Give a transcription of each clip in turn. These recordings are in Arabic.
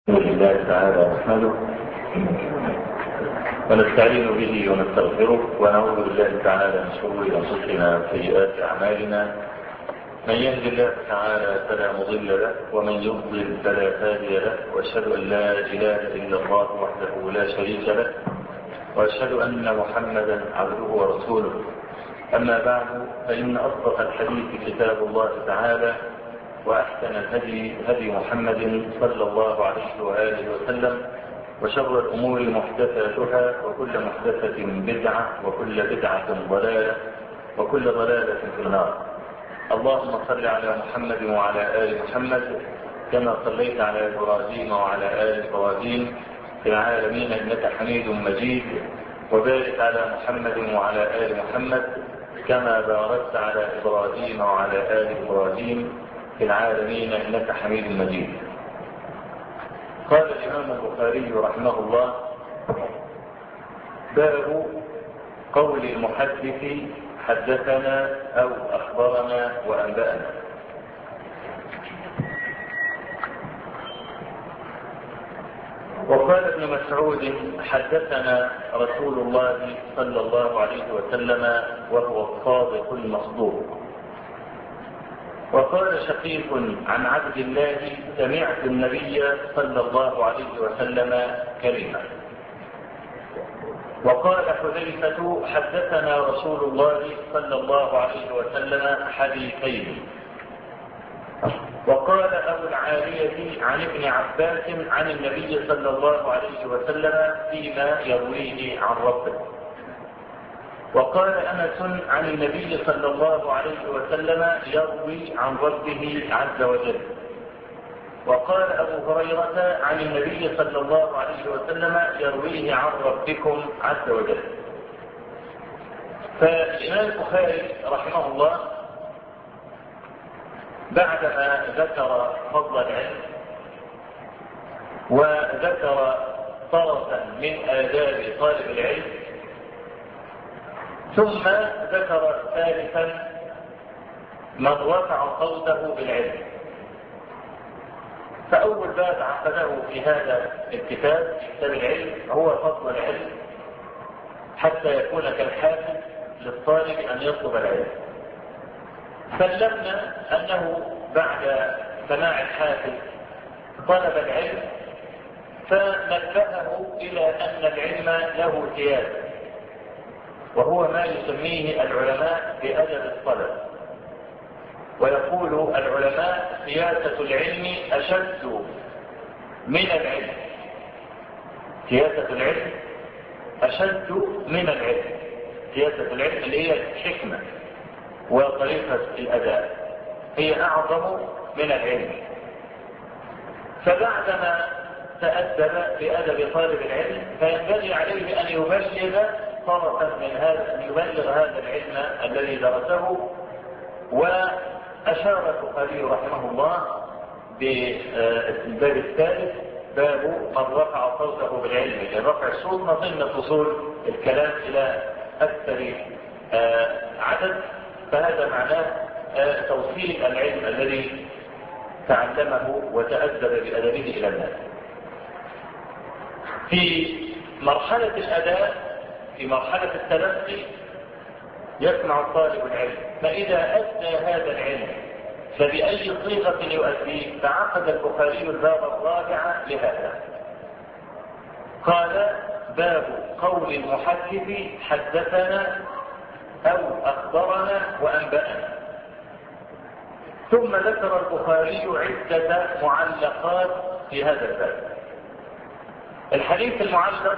الحمد لله تعالى نحمده ونستعين به ونستغفره ونعوذ بالله تعالى من شرور انفسنا وسيئات اعمالنا. من يهد الله تعالى فلا مضل له ومن يضلل فلا هادي له، واشهد ان لا اله الا الله وحده لا شريك له، واشهد ان محمدا عبده ورسوله. اما بعد، فان اصدق الحديث كتاب الله تعالى، وأحسن الهدي هدي محمد صلى الله عليه وآله وسلم، وشر الأمور محدثاتها، وكل محدثة بدعة، وكل بدعة ضلالة، وكل ضلالة في النار. اللهم صل على محمد وعلى آل محمد كما صليت على إبراهيم وعلى آل إبراهيم في العالمين إنك حميد مجيد، وبارك على محمد وعلى آل محمد كما باركت على إبراهيم وعلى آل إبراهيم في العالمين إنك حميد مجيد. قال الإمام البخاري رحمه الله: باب قول المحدث حدثنا أو أخبرنا وأنبأنا. وقال ابن مسعود: حدثنا رسول الله صلى الله عليه وسلم وهو الصادق المصدوق. وقال شقيق عن عبد الله: سمعت النبي صلى الله عليه وسلم كلمة. وقال حذيفة: حدثنا رسول الله صلى الله عليه وسلم حديثين. وقال أبو العالية عن ابن عباس عن النبي صلى الله عليه وسلم فيما يرويه عن ربه. وقال أنس عن النبي صلى الله عليه وسلم يروي عن ربه عز وجل. وقال أبو هريرة عن النبي صلى الله عليه وسلم يرويه عن ربكم عز وجل. فالإمام البخاري رحمه الله بعدما ذكر فضل العلم وذكر طرفا من آداب طالب العلم، ثم ذكر ثالثا من رفع صوته بالعلم. فأول باب عقده في هذا الكتاب، كتاب العلم، هو فضل العلم حتى يكون كالحافز للطالب أن يطلب العلم. سلمنا أنه بعد سماع الحافز طلب العلم، فنبهه إلى أن العلم له سياسة، وهو ما يسميه العلماء بأدب الطلب. ويقول العلماء: سياسة العلم أشد من العلم. سياسة العلم أشد من العلم. سياسة العلم اللي هي الحكمة وطريقة الأداء هي أعظم من العلم. فبعدما تأدب بأدب طالب العلم، فينبغي عليه أن يبلغ طرفا من هذا، أن يبلغ هذا العلم الذي درسه. وأشار البخاري رحمه الله بالباب الثالث: باب من رفع صوته بالعلم. يعني رفع الصوت من ضمن اصول الكلام الى اكثر عدد، فهذا معناه توصيل العلم الذي تعلمه وتأدب بأدبه الى الناس. في مرحلة الأداء، في مرحلة التلقي، يسمع الطالب العلم، فإذا أدى هذا العلم فبأي صيغة يؤديه. فعقد البخاري الباب الرابع لهذا. قال: باب قول المحدث حدثنا أو أخبرنا وأنبأنا. ثم ذكر البخاري عدة معلقات في هذا الباب. الحديث المعلق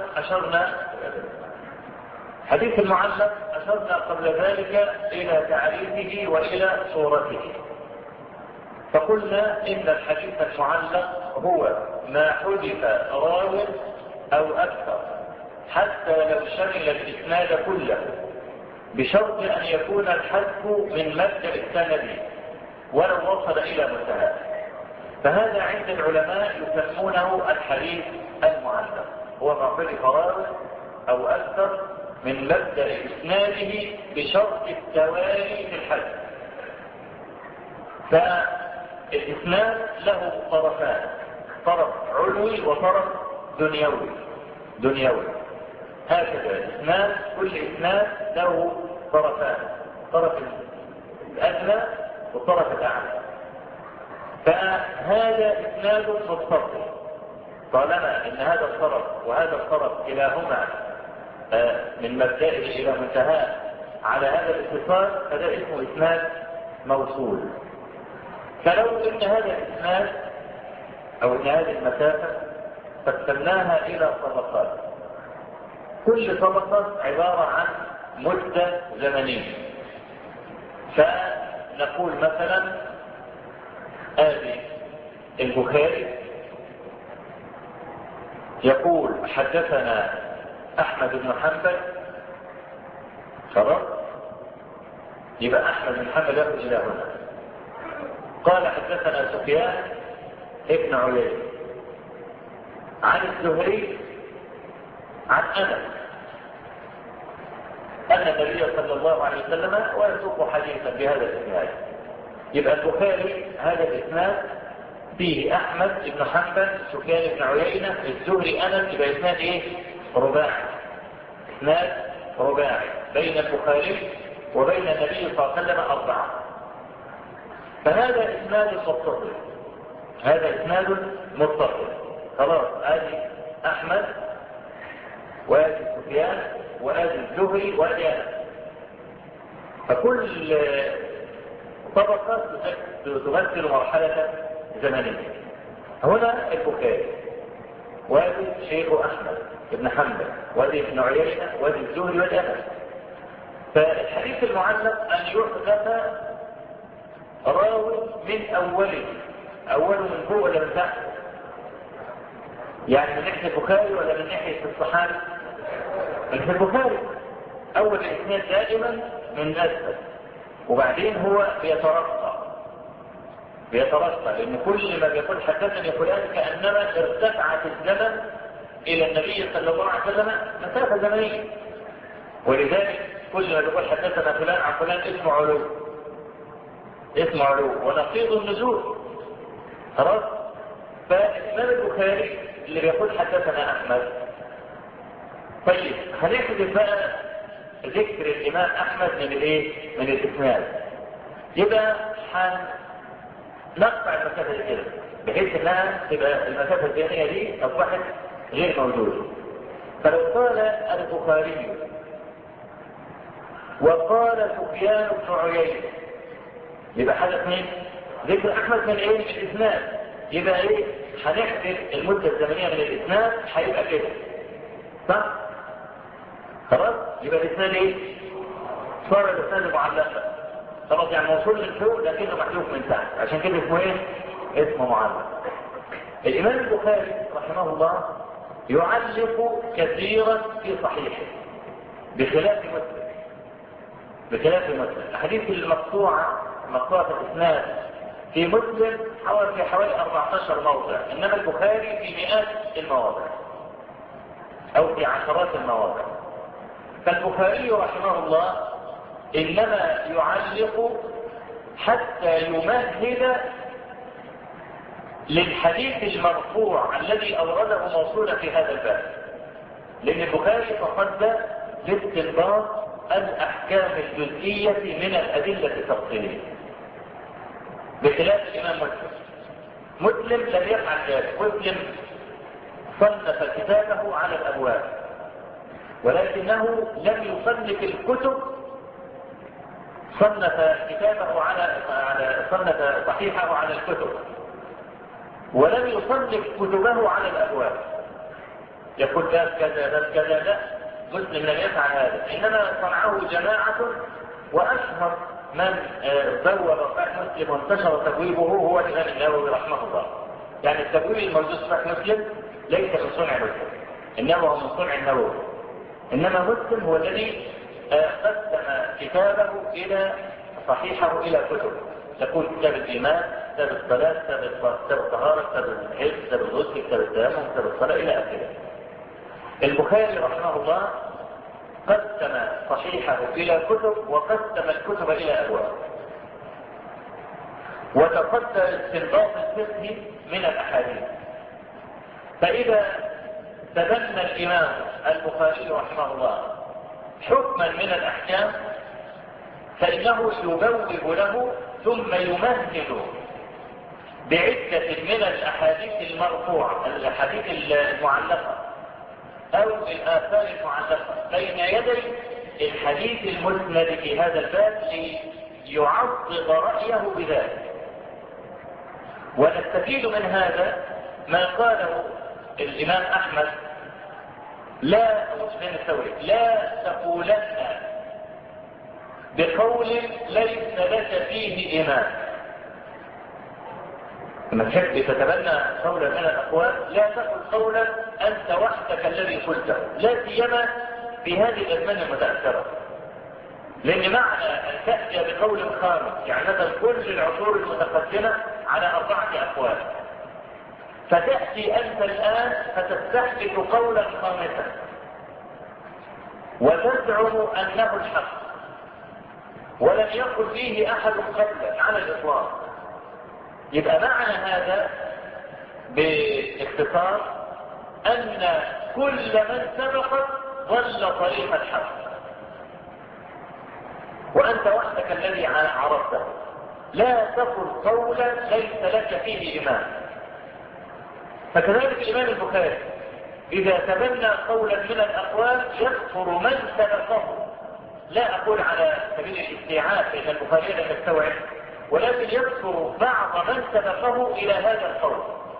أشرنا قبل ذلك إلى تعريفه وإلى صورته. فقلنا إن الحديث المعلق هو ما حدث راو أو أكثر حتى لو شمل الإسناد كله، بشرط أن يكون الحذف من مبدأ السند ولو وصل إلى منتهى. فهذا عند العلماء يسمونه الحديث المعلق، هو ما حدث راو أو أكثر من مبدأ إسناده بشرط التوالي في الحدث. فالإسناد له طرفان: طرف علوي وطرف دنيوي. هكذا الإسناد، كل إسناد له طرفان، طرف الأدنى والطرف الأعلى. فهذا إسناد متصل، طالما إن هذا الطرف وهذا الطرف كلاهما من مبدئه إلى منتهاه على هذا الاتصال، فده اسمه إسناد موصول. فلو إن هذا الإسناد أو إن هذه المسافة قسمناها إلى طبقات، كل طبقة عبارة عن مدة زمنية. فنقول مثلا آدي البخاري يقول حدثنا أحمد بن حنبل، خلاص، يبقى أحمد بن حنبل يأخذ إلى هنا. قال حدثنا سفيان ابن عيينة عن الزهري عن أنس أن النبي صلى الله عليه وسلم ويسوق حديثا بهذا الإسناد. يبقى البخاري هذا الإسناد فيه أحمد بن حنبل، سفيان بن عيينة، الزهري، أنس، يبقى إسناد إيه؟ رباعي. إسناد رباعي بين البخاري وبين النبي صلى الله عليه وسلم 4. فهذا إسناد متصل، هذا إسناد متصل. خلاص، آدي أحمد وآدي سفيان وآدي الزهري وآدي أنس. فكل طبقة تمثل مرحلة زمنية. هنا البخاري وادي شيخ أحمد بن حنبل وادي ابن عيينة وادي الزهري وادي أنس. فالحديث المعلق أن يحدث راوي من أوله من فوق ولا من تحت؟ يعني من ناحية البخاري ولا من ناحية الصحابي؟ من البخاري. أول الإسناد دائما من أسفل، وبعدين هو بيترقى، لأن كل ما بيقول حدثني فلان كأنما ارتفعت الزمن إلى النبي صلى الله عليه وسلم مسافة زمنية. ولذلك كل ما بيقول حدثنا فلان عن فلان اسمه علو ونقيض النزول. خلاص. فالإمام البخاري اللي بيقول حدثنا أحمد، طيب هنحذف بقى ذكر الإمام أحمد من الإيه؟ من الإسناد. يبقى نقطع المسافة كده بحيث انها تبقى المسافة الزمنية دي اصبحت غير موجودة. فلو قال البخاري وقال سفيان بن عيينة، يبقى حدث مين؟ ذكر احمد من ايه؟ من الاسناد. يبقى ايه؟ هنحذف المدة الزمنية من الاسناد، هيبقى كده، صح؟ خلاص؟ يبقى الاسناد ايه؟ صار الاسناد معلقا. خلاص، يعني موصول من فوق لكنه محذوف من تحت، عشان كده اسمه ايه؟ اسمه معلق. الامام البخاري رحمه الله يعلق كثيرا في صحيحه بخلاف مسلم. الحديث المقطوعة الاسناد في مسلم حوالي 14 موضع، انما البخاري في مئات المواضع او في عشرات المواضع. فالبخاري رحمه الله إنما يعلق حتى يمهد للحديث المرفوع الذي أورده موصولا في هذا الباب، لأن البخاري تصدى لاستنباط الأحكام الجزئية من الأدلة التفصيلية بخلاف الإمام مسلم لم يفعل ذلك. مسلم صنف كتابه على الأبواب، ولكنه لم يصنف الكتب، صنف صحيحه على الكتب، ولم يصنف كتبه على الابواب. يقول باب كذا باب كذا، لا، مسلم لم يفعل هذا، انما صنعه جماعه، واشهر من بوب صحيح مسلم وانتشر تبويبه هو الامام النووي رحمه الله. يعني التبويب الموجود في صحيح مسلم ليس من صنع مسلم، انما هو من صنع النووي. انما مسلم هو الذي قسم كتابه الى صحيحه الى كتب، تكون كتاب الايمان، كتاب الصلاه، كتاب الطهاره، كتاب الحج، كتاب الغسل، كتاب التيمم، كتاب الصلاه، الى اخره. البخاري رحمه الله قسم صحيحه الى كتب، وقسم الكتب الى ابواب، وتصدى استنباط الفقه من الاحاديث. فإذا تبنى الإمام البخاري رحمه الله حكما من الأحكام فإنه يبوب له ثم يمهد بعدة من الأحاديث المرفوعة، الأحاديث المعلقة أو الآثار المعلقة بين يدي الحديث المسند في هذا الباب ليعضد رأيه بذلك. ونستفيد من هذا ما قاله الإمام أحمد لا تقولن بقول ليس لك فيه إمام. لما تحب تتبنى قولا من الأقوال لا تقل قولا أنت وحدك الذي قلته، لا سيما في هذه الأزمان المتأخرة، لأن معنى أن تأتي بقول خامس يعني مثلا كل العصور المتقدمة على 4 أقوال، فتأتي أنت الآن فتستحدث قولا خامسا وتزعم أنه الحق ولم يقل فيه أحد قبلك على الإطلاق. يبقى معنى هذا باختصار أن كل من سبقك ضل طريق الحق وأنت وحدك الذي عرفته. لا تقل قولا ليس لك فيه إمام. فكذلك الإمام البخاري إذا تبنى قولا من الأقوال يكفر من سبقه، لا أقول على سبيل الاستيعاب لأن البخاري لا يستوعب، ولكن يذكر بعض من سبقه إلى هذا القول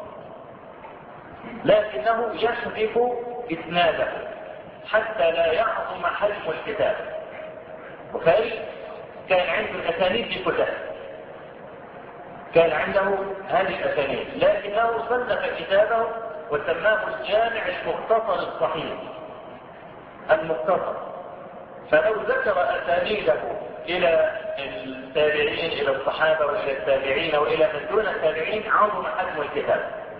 لكنه يحذف إسناده حتى لا يعظم حجم الكتاب. البخاري كان عنده الأسانيد دي كلها، كان عنده هذه الأسانيد، لكنه صنف كتابه وسماه الجامع المختصر الصحيح المختصر. فلو ذكر أسانيده إلى التابعين إلى الصحابة وإلى التابعين وإلى من دون التابعين عظم حجم الكتاب.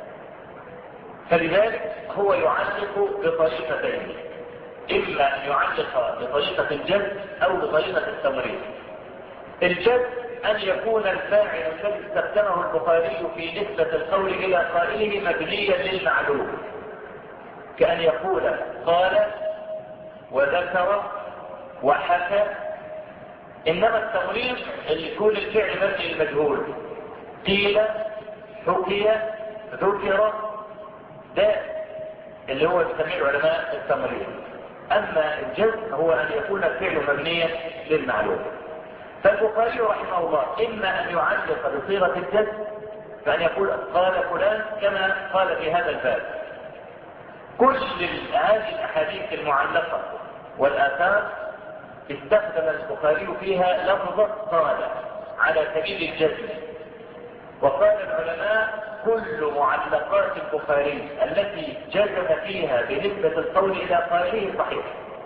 فلذلك هو يعلق بطريقتين، إما أن يعلق بطريقة الجد أو بطريقة التمريض. الجد أن يكون الفاعل الذي استخدمه البخاري في نسبة القول إلى قائله مبنيا للمعلوم، كأن يقول قال وذكر وحكى. إنما التمريض اللي يكون الفعل مبني المجهول، قيل حكي ذكر، ده اللي هو يسميه العلماء التمريض. أما الجزم هو أن يكون الفعل مبنيا للمعلوم. فالبخاري رحمه الله إما أن يعلق بصيغة الجزم فأن يقول قال فلان كما قال في هذا الباب. كل هذه الأحاديث المعلقة والآثار استخدم البخاري فيها لفظة قال على سبيل الجزم. وقال العلماء كل معلقات البخاري التي جزم فيها بنسبة القول إلى قائله صحيح.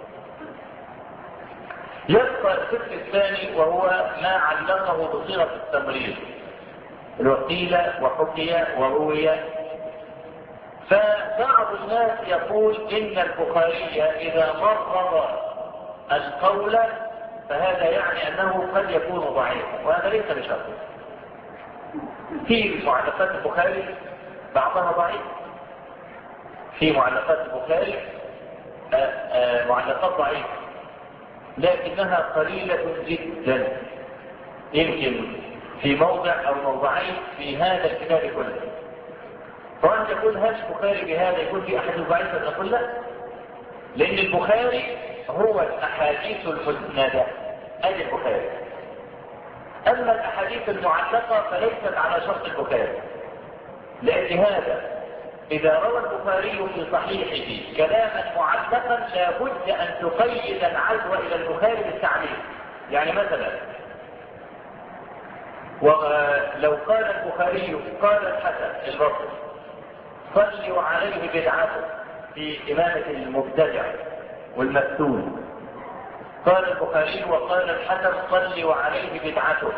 يبقى القسم الثاني وهو ما علقه بصيغة التمريض، وقيل وحكي وروي. فبعض الناس يقول إن البخاري إذا مرض القول فهذا يعني أنه قد يكون ضعيفا، وهذا ليس بشرط. في معلقات البخاري بعضها ضعيف، في معلقات البخاري معلقات ضعيفة لكنها قليلة جدا، يمكن في موضع أو موضعين في هذا الكتاب كله. فأنت تقول هل البخاري بهذا يكون في أحد ضعيفة؟ نقول لا، لأن البخاري هو الأحاديث المسندة أي البخاري. أما الأحاديث المعلقة فليست على شرط البخاري، لأن هذا إذا روى البخاري في صحيحه كلاما معلقا لابد أن تقيد العزو إلى البخاري بالتعليق. يعني مثلا ولو قال البخاري قال الحسن البصري صلوا عليه بدعته في إمامة المبتدع والمفتون، قال البخاري وقال الحسن صلوا عليه بدعته.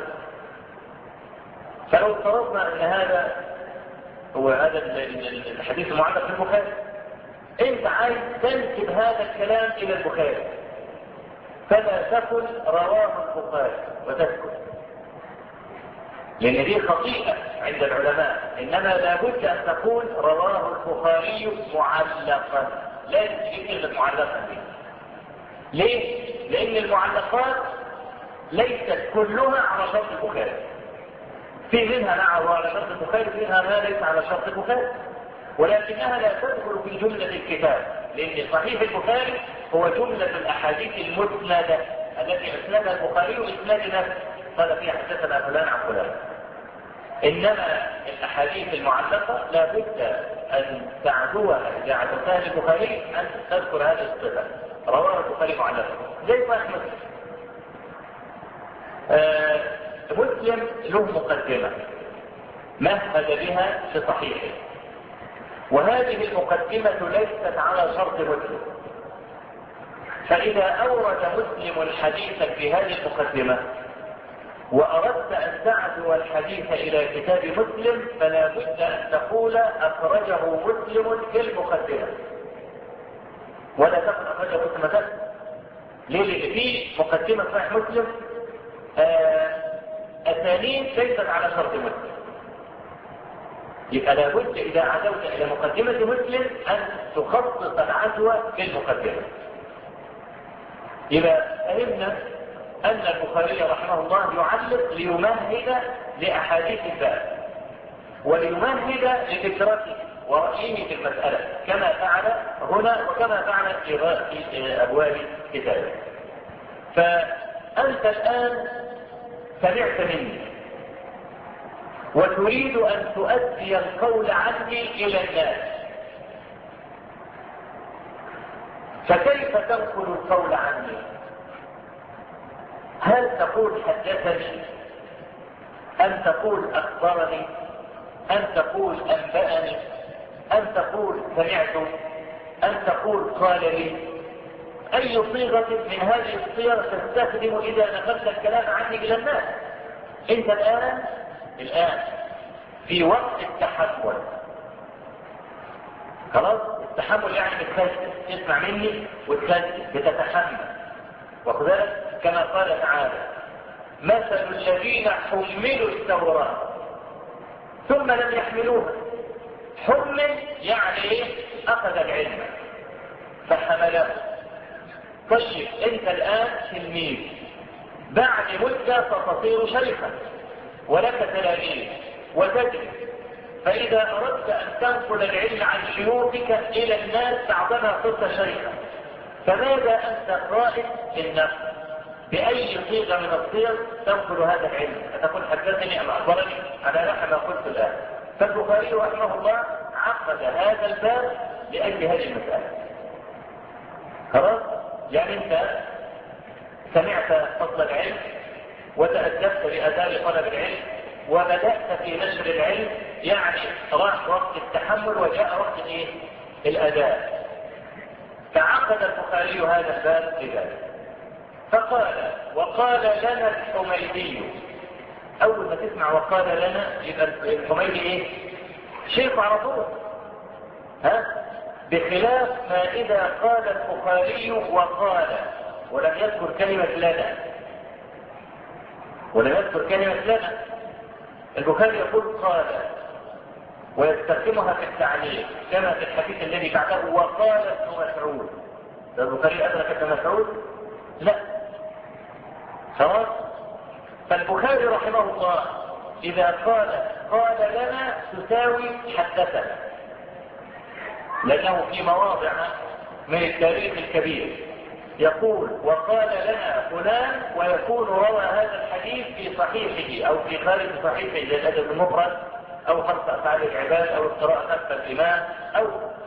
فلو افترضنا أن هذا هو هذا الحديث المعلق في البخاري، انت عايز تنسب هذا الكلام الى البخاري فلا تقل رواه البخاري وتسكت، لأن دي خطيئة عند العلماء، إنما لابد أن تكون رواه البخاري معلقا، لازم تجيب كلمة معلقا دي. ليه؟ لأن المعلقات ليست كلها على شرط البخاري، في منها نعم على شرط البخاري، في منها ما ليس على شرط البخاري، ولكنها لا تدخل في جملة الكتاب، لأن صحيح البخاري هو جملة الأحاديث المسندة التي أسندها البخاري بإسناد نفسه، قال فيها حدثنا فلان عن فلان. إنما الأحاديث المعلقة لا بد أن تعدوها إذا عدوتها للبخاري أن تذكر هذه الصفة، رواه البخاري معلقة زي صحيح مسلم. مسلم له مقدمة مهد بها في صحيحه، وهذه المقدمة ليست على شرط مسلم، فإذا أورد مسلم الحديث في هذه المقدمة وأردت أن تعدو الحديث إلى كتاب مسلم فلا بد أن تقول أخرجه مسلم في المقدمة، ولا تقل أخرجه مسلم بس. ليه؟ لأن في مقدمة صحيح مسلم أسانيد ليست على شرط مسلم، يبقى لابد إذا عدوت إلى مقدمة مسلم أن تخصص العدوى في المقدمة. يبقى فهمنا أن البخاري رحمه الله يعلق ليمهد لأحاديث الباب وليمهد لفكرته ورأيه في المسألة، كما فعل هنا وكما فعل في أبواب كتابه. فأنت الآن سمعت مني وتريد أن تؤدي القول عني إلى الناس، فكيف تنقل القول عني؟ هل تقول حدثني، أم تقول أخبرني، أم تقول أنبأني، أم تقول سمعت، أم تقول قال لي؟ أي صيغة من هذه الصيغ تستخدم إذا نقلت الكلام عني إلى الناس؟ أنت الآن في وقت التحمل، خلاص؟ التحمل يعني بتسجل، تسمع مني وتسجل، بتتحمل، وكذلك كما قال تعالى: مثل الذين حملوا التوراة ثم لم يحملوها. حمل يعني أخذ العلم فحمله. طيب أنت الآن تلميذ، بعد مدة ستصير شيخا ولك تلاميذ وتدرس، فإذا أردت أن تنقل العلم عن شيوخك إلى الناس بعدما صرت شيخا، فماذا أنت قائل للنفس؟ بأي صيغة من الصيغ تنقل هذا العلم؟ تقول حدثني أم أخبرني على نحو ما قلت الآن. فالبخاري رحمه الله عقد هذا الباب لأجل هذه المسألة. خلاص؟ يعني أنت سمعت فضل العلم وتأدبت بآداب طلب العلم وبدأت في نشر العلم، يعني راح وقت التحمل وجاء وقت الأداء. فعقد البخاري هذا الباب لذلك، فقال: وقال لنا الحميدي. أول ما تسمع وقال لنا يبقى الحميدي شيخ على طول، بخلاف ما إذا قال البخاري وقال ولم يذكر كلمة لنا، البخاري يقول قال ويستخدمها في التعليق كما في الحديث الذي بعده: وقال ابن مسعود. البخاري أدرك ابن مسعود؟ لا. خلاص؟ فالبخاري رحمه الله إذا قال لنا تساوي حدثنا، لأنه في مواضع من التاريخ الكبير يقول وقال لنا فلان، ويكون روى هذا الحديث في صحيحه أو في خارج صحيحه زي الأدب المفرد أو خمس أفعال العباد أو القراءة خلف الإمام أو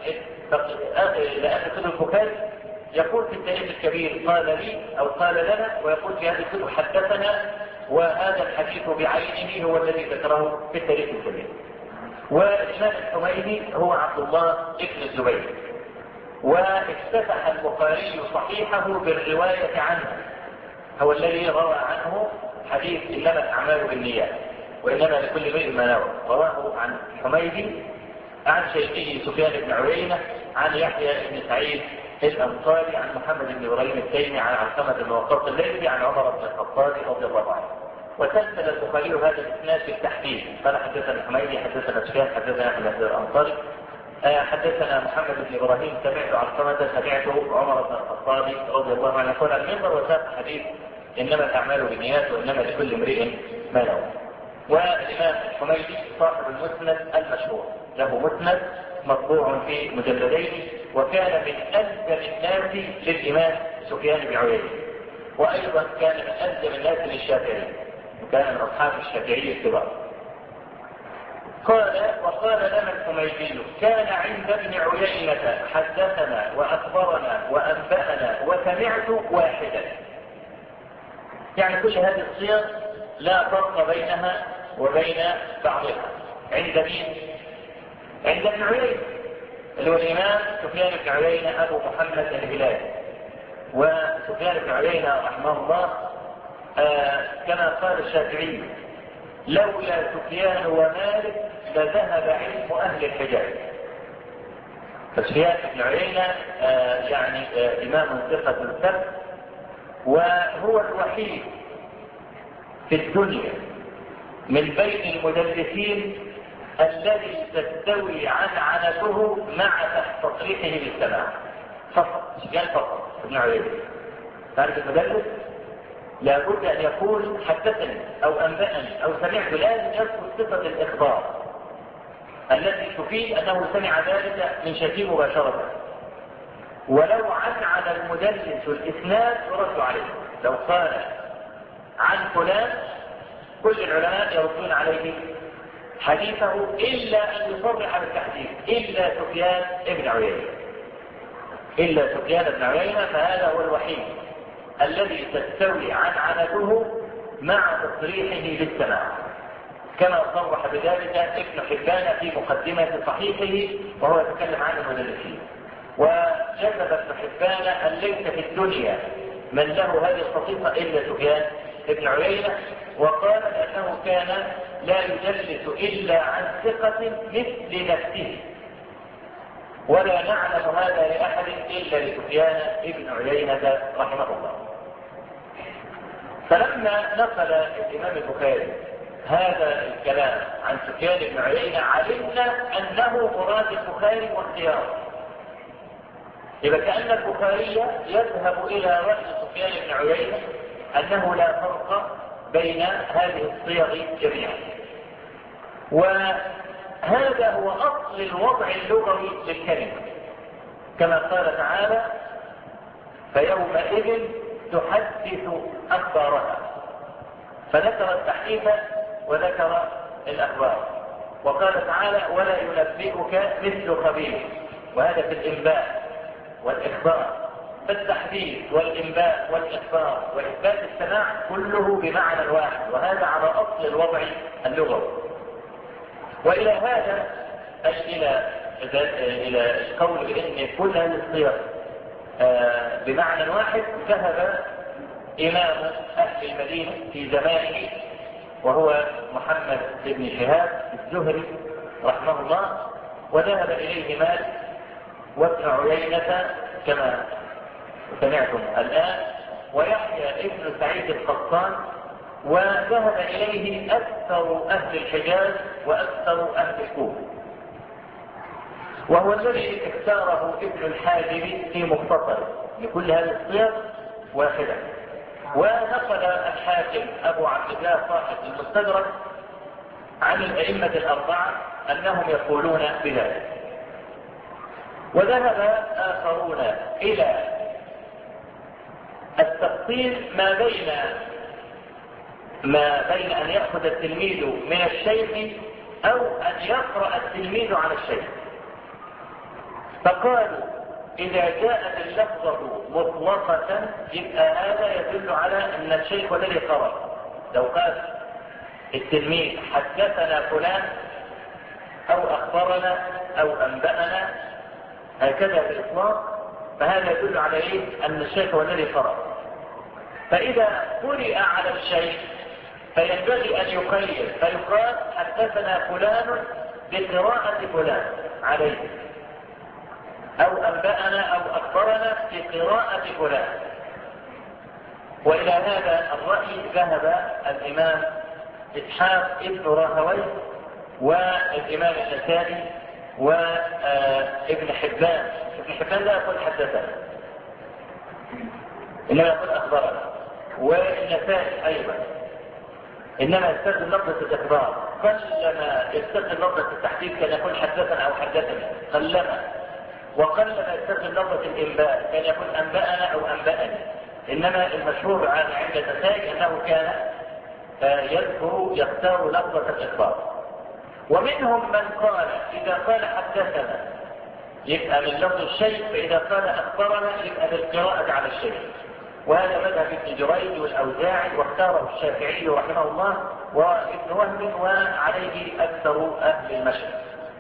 لأن البخاري يقول في التاريخ الكبير قال لي أو قال لنا، ويقول في هذه الكتب حدثنا، وهذا الحديث بعينه هو الذي ذكره في التاريخ الكبير. والإمام الحميدي هو عبد الله ابن الزبير، وافتتح البخاري صحيحه بالرواية عنه، هو الذي روى عنه حديث إنما الأعمال بالنيات وإنما لكل امرئ ما نوى. رواه عن الحميدي عن شيخه سفيان بن عيينة عن يحيى بن سعيد الأنصاري عن محمد بن إبراهيم التيمي عن علقمة بن وقاص الليثي عن عمر بن الخطاب رضي الله عنه. وسلسل البخاري هذا الاسناد بالتحديد، قال حدثنا الحميدي، حدثنا سفيان، حدثنا احمد بن الانصاري، حدثنا محمد بن ابراهيم، سمعت علقمة، سمعته عمر بن الخطاب رضي الله عنه يقول على المنبر، وساق حديث انما الاعمال بالنيات وانما لكل امرئ ما نوى. والامام الحميدي صاحب المسند المشهور، له مسند مطبوع في مجلدين، وكان من الزم الناس للامام سفيان بن عيينة، وايضا كان من الزم الناس للشافعي، وكان من اصحاب الشافعي الكبار. وقال لنا الحميدي كان عند ابن عيينة حدثنا واخبرنا وانبأنا وسمعت واحدا. يعني كل هذه الصيغ لا فرق بينها وبين بعضها. عند مين؟ عند ابن عيينة اللي هو الامام سفيان بن عيينة ابو محمد الهلالي. وسفيان بن عيينة رحمه الله كما قال الشافعي لولا سفيان ومالك لذهب علم اهل الحجاز. فسفيان بن عيينة يعني امام ثقة الثبت، وهو الوحيد في الدنيا من بين المدلسين الذي تستوي عنعنته مع تصريحه بالسماع فقط. سفيان فقط ابن عيينة. تعرف المدلس لابد ان يقول حدثني او انبأني او سمعت، لازم يذكر صفة الاخبار التي تفيد انه سمع ذلك من شيخه مباشرة. ولو عنعن المدلس الاسناد يرد عليه. لو قال عن فلان كل العلماء يردون عليه حديثه الا ان يصرح بالتحديث، الا سفيان بن عيينة. الا سفيان بن عيينة، فهذا هو الوحيد الذي تستوي عنعنته مع تصريحه بالسماع، كما صرح بذلك ابن حبان في مقدمة صحيحه وهو يتكلم عن المدلسين. وجذب ابن حبان ان ليس في الدنيا من له هذه الخصيصة الا سفيان بن عيينة، وقال انه كان لا يدلس الا عن ثقة مثل نفسه، ولا نعلم هذا لاحد الا لسفيان بن عيينة رحمه الله. فلما نقل الامام البخاري هذا الكلام عن سفيان بن عيينة علمنا انه مراد البخاري واختياره. إذا كأن البخاري يذهب الى رأي سفيان بن عيينة انه لا فرق بين هذه الصيغ جميعا. وهذا هو اصل الوضع اللغوي للكلمة، كما قال تعالى فيومئذ تحدث اخبارها، فذكر التحديث وذكر الاخبار. وقال تعالى ولا ينبئك مثل خبير، وهذا في الانباء والاخبار. فالتحديث والانباء والاخبار واثبات السماع كله بمعنى واحد، وهذا على اصل الوضع اللغوي. والى هذا اي الى القول بان كل هذه الصيغ بمعنى واحد ذهب امام اهل المدينة في زمانه وهو محمد بن شهاب الزهري رحمه الله، وذهب اليه مالك وابن عيينة كما سمعتم الان، ويحيى ابن سعيد القطان، وذهب اليه اكثر اهل الحجاز واكثر اهل الكوفة، وهو الذي اختاره ابن الحاجب في مختصره لكل هذه الصيغ واحدة. ونقل الحاكم ابو عبد الله صاحب المستدرك عن الائمة الاربعة انهم يقولون بذلك. وذهب اخرون الى التفصيل ما بين ان يأخذ التلميذ من الشيخ او ان يقرأ التلميذ عن الشيخ. فقالوا اذا جاءت اللفظة مطلقة يبقى هذا يدل على ان الشيخ الذي قرأ. لو قال التلميذ حدثنا فلان او اخبرنا او انبأنا هكذا بالاطلاق، فهذا يدل على ايه؟ ان الشيخ هو الذي قرأ. فاذا قرئ على الشيخ فينبغي ان يقيد، فيقال حدثنا فلان بقراءة فلان عليه، او انبأنا او اخبرنا بقراءة فلان. وإلى هذا الرأي ذهب الإمام إسحاق ابن راهويه والإمام النسائي وابن حبان. ابن حبان لا يقول حدثنا إنما يقول أخبرنا، والنسائي أيضا إنما يستخدم لفظة الإخبار، قلما يستخدم لفظة التحديد كان يقول حدثنا أو حدثني قلما، وقلما يستخدم لفظة الإنباء كان يقول أنبأنا أو أنبأني. إنما المشهور عند النسائي أنه كان يختار لفظة الإخبار. ومنهم من قال إذا قال حدثنا يبقى من لفظ الشيء، فإذا قال أخبرنا يبقى بالقراءة على الشيء. وهذا مذهب ابن جريج والأوزاعي واختاره الشافعي رحمه الله وابن وهب وعليه أكثر أهل المشرق.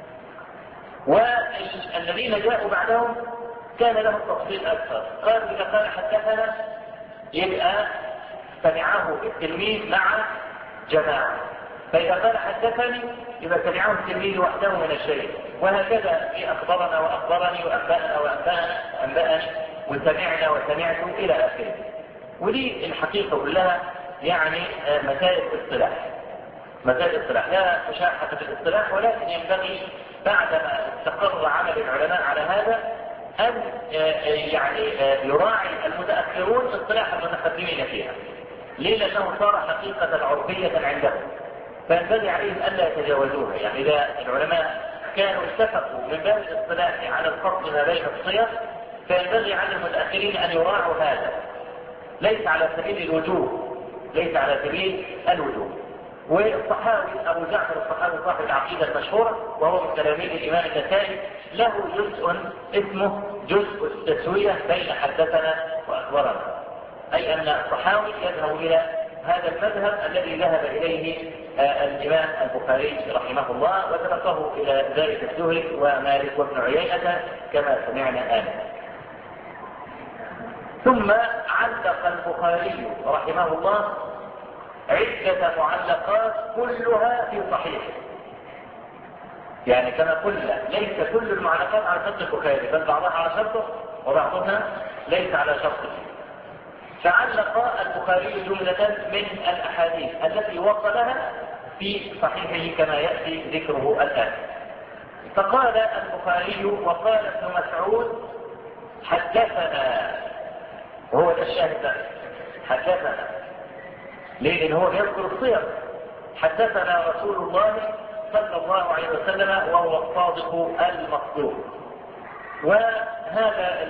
والذين جاءوا بعدهم كان لهم تفصيل أكثر، قالوا إذا قال حدثنا يبقى سمعه التلميذ مع جماعة، فإذا قال حدثني يبقى سمعه التلميذ وحده من الشيء. وهكذا في أخبرنا وأخبرني وأنبأنا وأنبأني وسمعنا وسمعت إلى آخره. ودي الحقيقة كلها يعني مسائل اصطلاح، مسائل اصطلاح لا مشاحة في الاصطلاح، ولكن ينبغي بعدما استقر عمل العلماء على هذا أن يعني يراعي المتأخرون اصطلاح المتقدمين فيها. ليه؟ لأنه صار حقيقة عرفية عندهم، فينبغي عليهم ألا يتجاوزوها. يعني إذا العلماء كانوا اتفقوا من باب الاصطلاح على الفصل ما بين الصيغ، فينبغي على المتأخرين أن يراعوا هذا، ليس على سبيل الوجوب، ليس على سبيل الوجوب. والصحابي أبو جعفر الصحابي صاحب العقيدة المشهورة وهو من تلاميذ الإمام النسائي له جزء اسمه جزء التسوية بين حدثنا وأخبرنا، أي أن الصحابي يذهب إلى هذا المذهب الذي ذهب إليه الإمام البخاري رحمه الله، وسبقه إلى ذلك الزهري ومالك وابن عيينة كما سمعنا آنفا. ثم علق البخاري رحمه الله عدة معلقات كلها في صحيحه. يعني كما قلنا ليس كل المعلقات على شرط البخاري، بل بعضها على شرطه وبعضها ليس على شرطه. فعلق البخاري جملة من الأحاديث التي وصلها في صحيحه كما يأتي ذكره الآن. فقال البخاري وقال ابن مسعود حدثنا، وهو الشاهد حدثنا. ليه؟ لأن هو يذكر الصيغ. حدثنا رسول الله صلى الله عليه وسلم وهو الصادق المصدوق. وهذا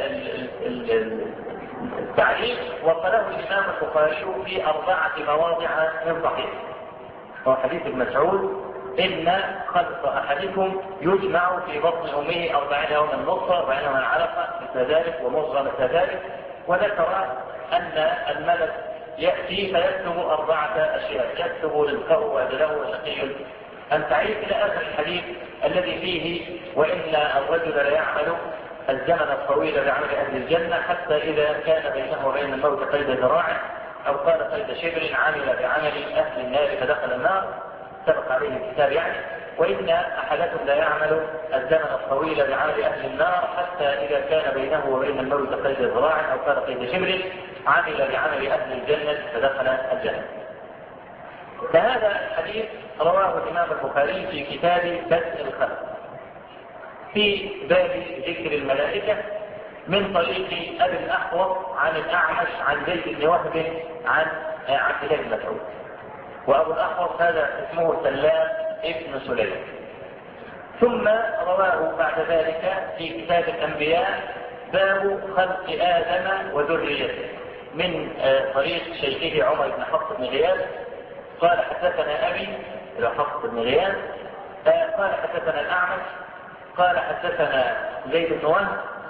التعليق وصله الإمام البخاري في 4 مواضع من صحيحه. هو حديث ابن مسعود إن خلق أحدكم يجمع في بطن أمه 40 يوما نطفة 40 يوما علقة مثل ذلك ومضغة مثل ذلك. وذكر أن الملك يأتي فيكتب 4 أشياء، يكتب رزقه وأجله وشقي أن تعيش إلى آخر الحديث الذي فيه وإن الرجل ليعمل الزمن الطويل بعمل أهل الجنة حتى إذا كان بينه وبين الموت قيد ذراع أو قال قيد شبر عمل بعمل أهل النار فدخل النار، سبق عليه الكتاب يعني. وإن أحدكم لا يعمل الزمن الطويل بعمل أهل النار حتى إذا كان بينه وبين الموت قيد ذراع أو قال قيد شبر عمل بعمل أهل الجنة فدخل الجنة. فهذا الحديث رواه الإمام البخاري في كتاب بدء الخلق في باب ذكر الملائكة من طريق أبي الأحوص عن الأعمش عن زيد بن وهب عن عبد الله بن مسعود. وأبو الأحوص هذا اسمه سلام ابن سليم. ثم رواه بعد ذلك في كتاب الأنبياء باب خلق آدم وذريته من طريق شيخه عمر بن حفص بن غياث قال حدثنا أبي إلى حفص بن غياث قال حدثنا الأعمش قال حدثنا زيد بن وهب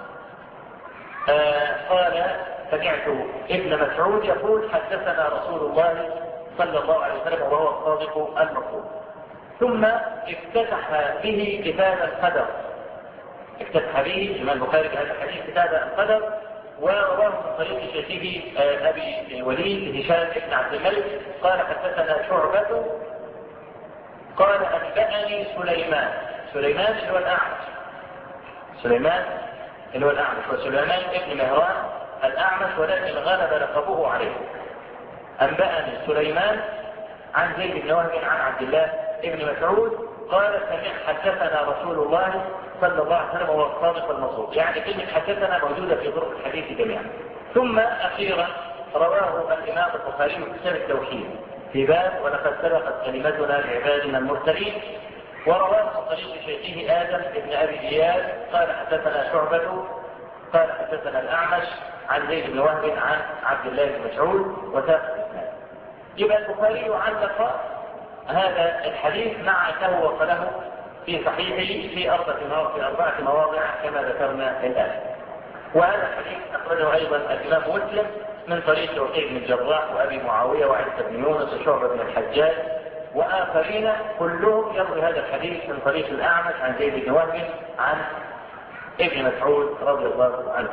قال سمعت ابن مسعود يقول حدثنا رسول الله صلى الله عليه وسلم وهو الصادق المصدوق. ثم افتتح به كتاب القدر، افتتح به الإمام البخاري بهذا الحديث كتاب القدر ورواه من طريق شيخه أبي الوليد هشام بن عبد الملك قال حدثنا شعبة قال أنبأني سليمان. سليمان اللي هو الأعمش، سليمان اللي هو الأعمش وسليمان ابن مهران الأعمش ولكن غلب لقبه عليه. أنبأني سليمان عن زيد بن وهب عن عبد الله بن مسعود قال حدثنا رسول الله صلى الله عليه وسلم وهو الصادق المصدوق. يعني كلمة حدثنا موجودة في طرق الحديث جميعا. ثم أخيرا رواه الإمام البخاري في كتاب التوحيد في باب ولقد سبقت كلمتنا لعبادنا المرسلين، ورواه من طريق شيخه آدم بن أبي إياس قال حدثنا شعبة قال حدثنا الأعمش عن زيد بن وهب عن عبد الله بن مسعود وساق الإسناد. يبقى البخاري علق هذا الحديث مع أنه وصله في صحيحه في 4 مواضع كما ذكرنا الآن. وهذا الحديث أخرجه أيضا الإمام مسلم من طريق وكيع بن الجراح وأبي معاوية وعيسى بن يونس وشعبة بن الحجاج وآخرين كلهم يروي هذا الحديث من طريق الأعمش عن زيد بن وهب عن ابن مسعود رضي الله عنه.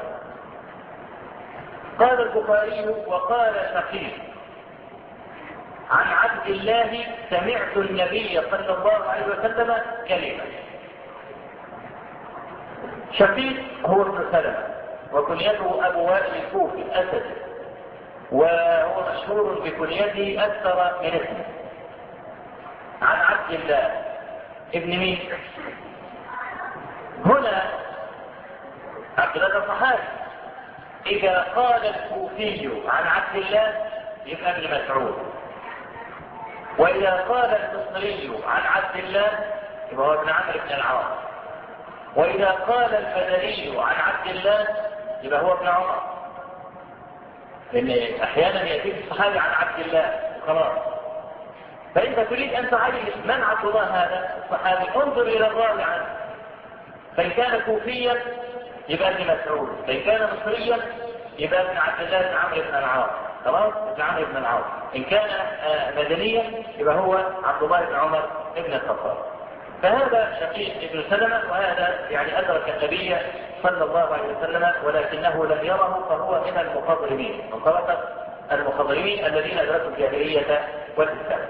قال البخاري وقال شقيق عن عبد الله سمعت النبي صلى الله عليه وسلم كلمة. شقيق هو ابن سلمة وكنيته أبو وائل الكوفي الأسدي، وهو مشهور بكنيته أكثر من اسمه. عن عبد الله ابن مين؟ هنا عبد الله صحابي. إذا قال الكوفي عن عبد الله يبقى ابن مسعود، وإذا قال المصري عن عبد الله يبقى هو ابن عمرو بن العاص، وإذا قال البدري عن عبد الله يبقى هو ابن عمر، لأن أحيانا يأتيك الصحابي عن عبد الله خلاص. فأنت تريد أن تعرف من عبد الله هذا الصحابي انظر إلى الراوي عنه، فإن كان كوفيا يبقى ابن مسعود، فإن كان مصريا يبقى ابن عبد الله بن عمرو بن العاص، خلاص ابن عمرو بن العاص. إن كان مدنيا يبقى هو عبد الله بن عمر بن الخطاب. فهذا شقيق ابن سلمة، وهذا يعني أدرك النبي صلى الله عليه وسلم ولكنه لم يره، فهو من المخضرمين، من طبقة المخضرمين الذين أدركوا الجاهلية والإسلام.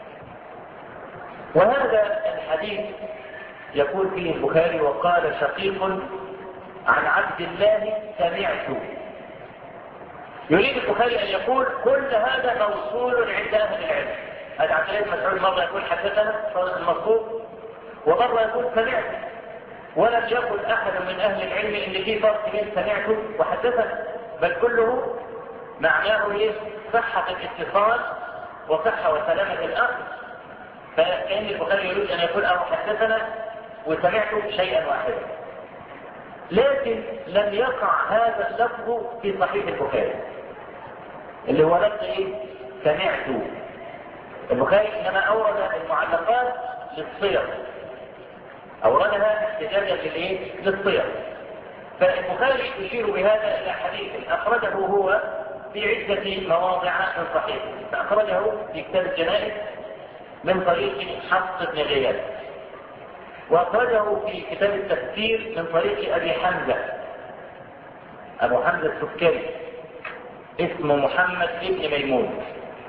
وهذا الحديث يقول فيه البخاري وقال شقيق عن عبد الله سمعت. يريد البخاري أن يقول كل هذا موصول عند أهل العلم. هذا عبد الله بن مسعود مرة يقول حدثنا صادق المصدوق، ومرة يقول سمعت، ولم يقل أحد من أهل العلم إن في فرق بين سمعت وحدثنا، بل كله معناه إيه؟ صحة الاتصال وصحة وسلامة الأخذ. فكأن البخاري يريد أن يقول أو حدثنا وسمعت شيئا واحدا، لكن لم يقع هذا اللفظ في صحيح البخاري اللي هو لفظ إيه؟ سمعت. البخاري إنما أورد المعلقات للصيغ، أوردها احتجاجا للصيغ. فالبخاري يشير بهذا إلى حديث أخرجه هو في عدة مواضع من صحيح، فأخرجه في كتاب الجنائز من طريق حفص بن غياث، وأخرجه في كتاب التفسير من طريق أبي حمزة، أبو حمزة السكري اسمه محمد بن ميمون،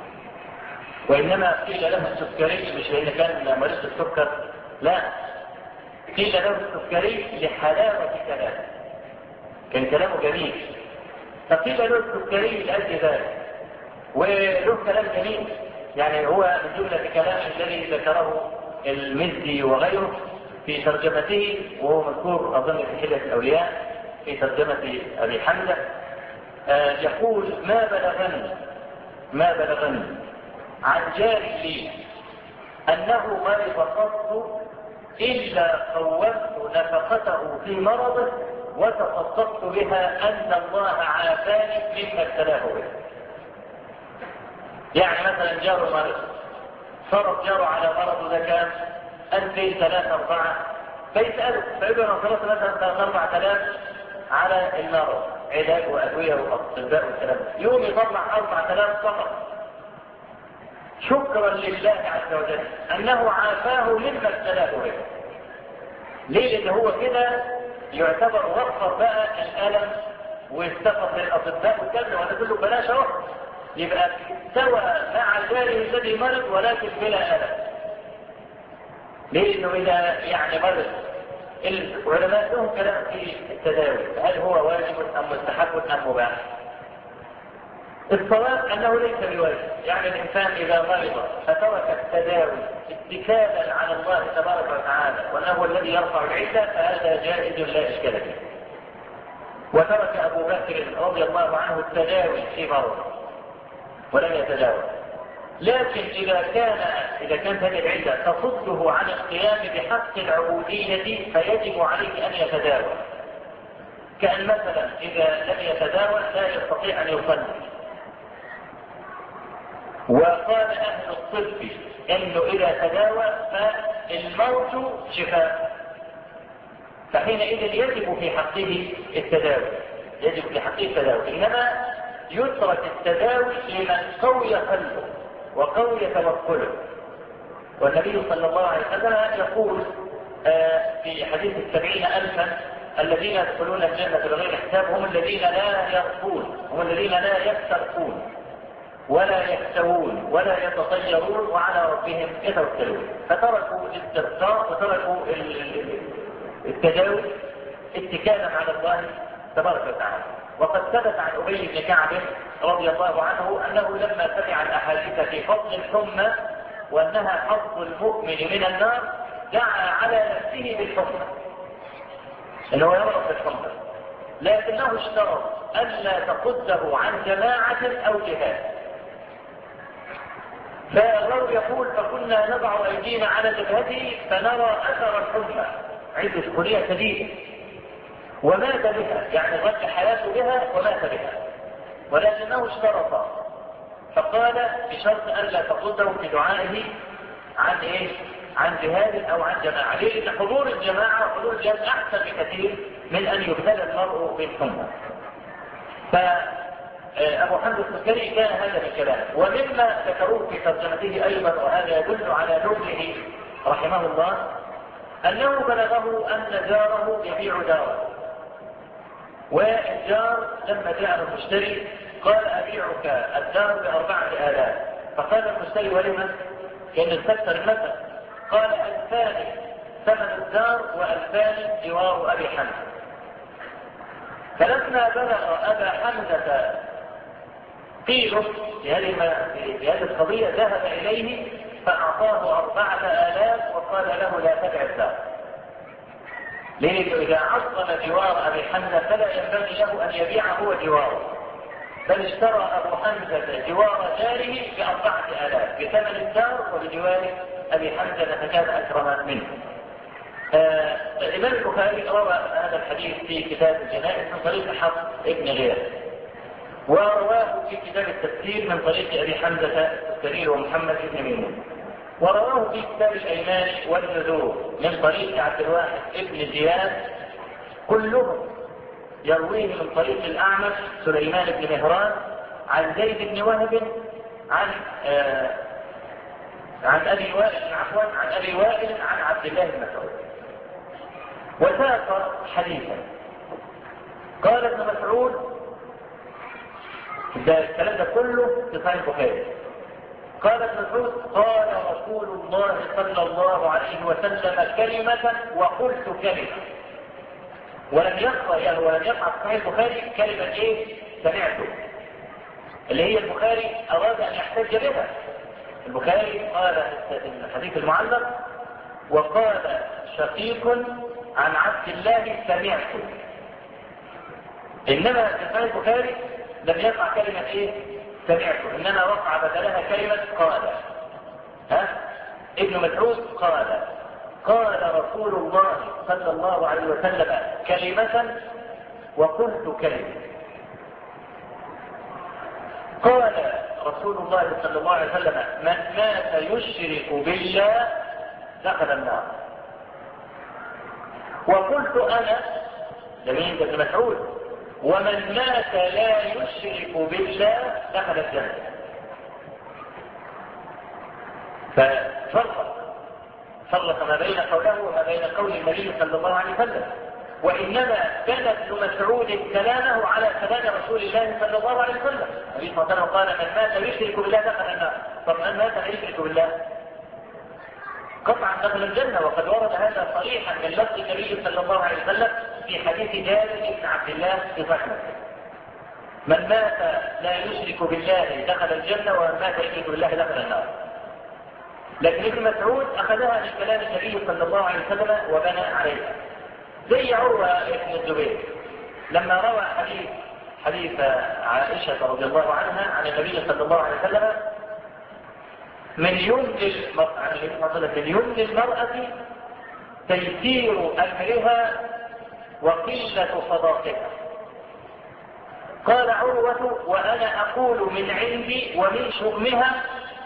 وإنما قيل له السكري مش لأن كان مريض السكر، لا، قيل له السكري لحلاوة كلامه، كان كلامه جميل، فقيل له السكري لأجل ذلك، وله كلام جميل. يعني هو من جملة كلامه الذي ذكره المزي وغيره في ترجمته، وهو مذكور أظن في حلية الأولياء في ترجمة أبي حمزة، يقول ما بلغني عن جار لي أنه مرض قط إلا قومت نفقته في مرضه وتصدقت بها أن الله عافاني مما ابتلاه به. يعني مثلا جاره مرض، فرض جاره على مرضه ده كان 2000 3 4، فيسأله فيقول أنا صرفت مثلا 3 4000 على المرض، علاج وأدوية وأطباء والكلام ده، يوم يطلع 4000 فقط شكرا لله عز وجل أنه عافاه مما ابتلاه به. ليه؟ لأن هو كده يعتبر وفر بقى الألم واستفق للأطباء والكلام، وهذا كله بلاش اهو، يبقى سوى مع جاره الذي مرض ولكن بلا ألم. ليه؟ لأنه إذا يعني مرض العلماء لهم كلام في التداوي، هل هو واجب أم مستحب أم مباح؟ الصواب أنه ليس بواجب، يعني الإنسان إذا مرض فترك التداوي اتكالا على الله تبارك وتعالى وأنه الذي يرفع العلة فهذا جائز لا إشكال فيه. وترك أبو بكر رضي الله عنه التداوي في مرض ولم يتداوى. لكن إذا كانت هذه العلة تصده عن القيام بحق العبودية فيجب عليه أن يتداوى. كأن مثلا إذا لم يتداوى لا يستطيع أن يصلي، وقال أهل الطب أنه إذا تداوى فالموت شفاء، فحينئذ يجب في حقه التداوي، إنما يترك التداوي لمن قوي قلبه وقوي توكله. والنبي صلى الله عليه وسلم يقول في حديث 70,000 الذين يدخلون الجنة بغير حساب هم الذين لا يرقون، هم الذين لا يسترقون ولا يحتوون ولا يتطيرون وعلى ربهم يتوكلون. فتركوا الاسترقاء وتركوا التداوي اتكالا على الله تبارك وتعالى. وقد ثبت عن أبي بن كعب رضي الله عنه أنه لما سمع الأحاديث في فضل الحمى وأنها حظ المؤمن من النار دعا على نفسه بالحمى، إنه يمرض بالحمى، لكنه اشترط ألا تقده عن جماعة أو جهاد. فالرجل يقول فكنا نضع أيدينا على جبهته فنرى أثر الحمى عند سخونية شديدة ومات بها، يعني ظل حياته بها ومات بها، ولكنه اشترط فقال بشرط ألا تقده في دعائه عن جهاد أو عن جماعة. ليه؟ لأن حضور الجماعة وحضور الجهاد أحسن بكثير من أن يبتلى المرء بالحمى. فأبو حمد السكري كان هذا الكلام. ومما ذكروه في ترجمته أيضا وهذا يدل على نبله رحمه الله أنه بلغه أن جاره يبيع داره، والجار لما جاء المشتري قال أبيعك الدار ب4,000. فقال المشتري ولما؟ كأن استكثر المثل. قال 2,000 ثمن الدار و2,000 جوار أبي حمزة. فلما بلغ أبا حمزة قيله بهذه القضية ذهب إليه فأعطاه 4,000 وقال له لا تبع الدار. لأنه إذا عظم جوار أبي حمزة فلا ينبغي له أن يبيع هو جواره، بل اشترى أبو حمزة جوار داره ب4,000 بثمن الدار وبجوار أبي حمزة فكان أكرم منه. الإمام البخاري روى هذا الحديث في كتاب الجنائز من طريق حفص ابن غياث، ورواه في كتاب التفسير من طريق أبي حمزة السري ومحمد بن ميمون، ورواه في كتاب الأيمان والنذور من طريق عبد الواحد ابن زياد، كلهم يرويه من طريق الأعمش سليمان بن مهران عن زيد بن وهب عن أبي وائل عن عبد الله بن مسعود. وساق حديثا قال ابن مسعود، ده الكلام ده كله في صحيح البخاري، قال ابن مسعود قال رسول الله صلى الله عليه وسلم كلمة وقلت كلمة. ولم يقع في صحيح البخاري كلمة سمعته، اللي هي البخاري أراد أن يحتج بها. البخاري قال في الحديث المعلق وقال شقيق عن عبد الله سمعته، إنما في صحيح البخاري لم يقع كلمة سمعته، إنما وقع بدلها كلمة قال. ابن مسعود قال رسول الله صلى الله عليه وسلم كلمة وقلت كلمة. قال رسول الله صلى الله عليه وسلم من مات يشرك بالله دخل النار. وقلت أنا لمين؟ ابن مسعود ومن مات لا يشرك بالله دخل الجنة. ففرق ما بين قوله وما بين قول النبي صلى الله عليه وسلم، وإنما كان ابن مسعود كلامه على كلام رسول الله صلى الله عليه وسلم. النبي صلى الله عليه وسلم قال من مات يشرك بالله دخل النار. طب من مات لا يشرك بالله؟ قطعا دخل الجنة، وقد ورد هذا صريحا من لفظ النبي صلى الله عليه وسلم في حديث جابر بن عبد الله في صحيح مسلم: من مات لا يشرك بالله دخل الجنة، ومن مات يشرك بالله دخل النار. لكن ابن مسعود أخذها من كلام النبي صلى الله عليه وسلم وبنى عليها، زي عروة بن الزبير لما روى حديث عائشة رضي الله عنها عن النبي صلى الله عليه وسلم: من يمن المرأة تيسير أمرها وقلة صداقها. قال عروة: وأنا أقول من عندي ومن شؤمها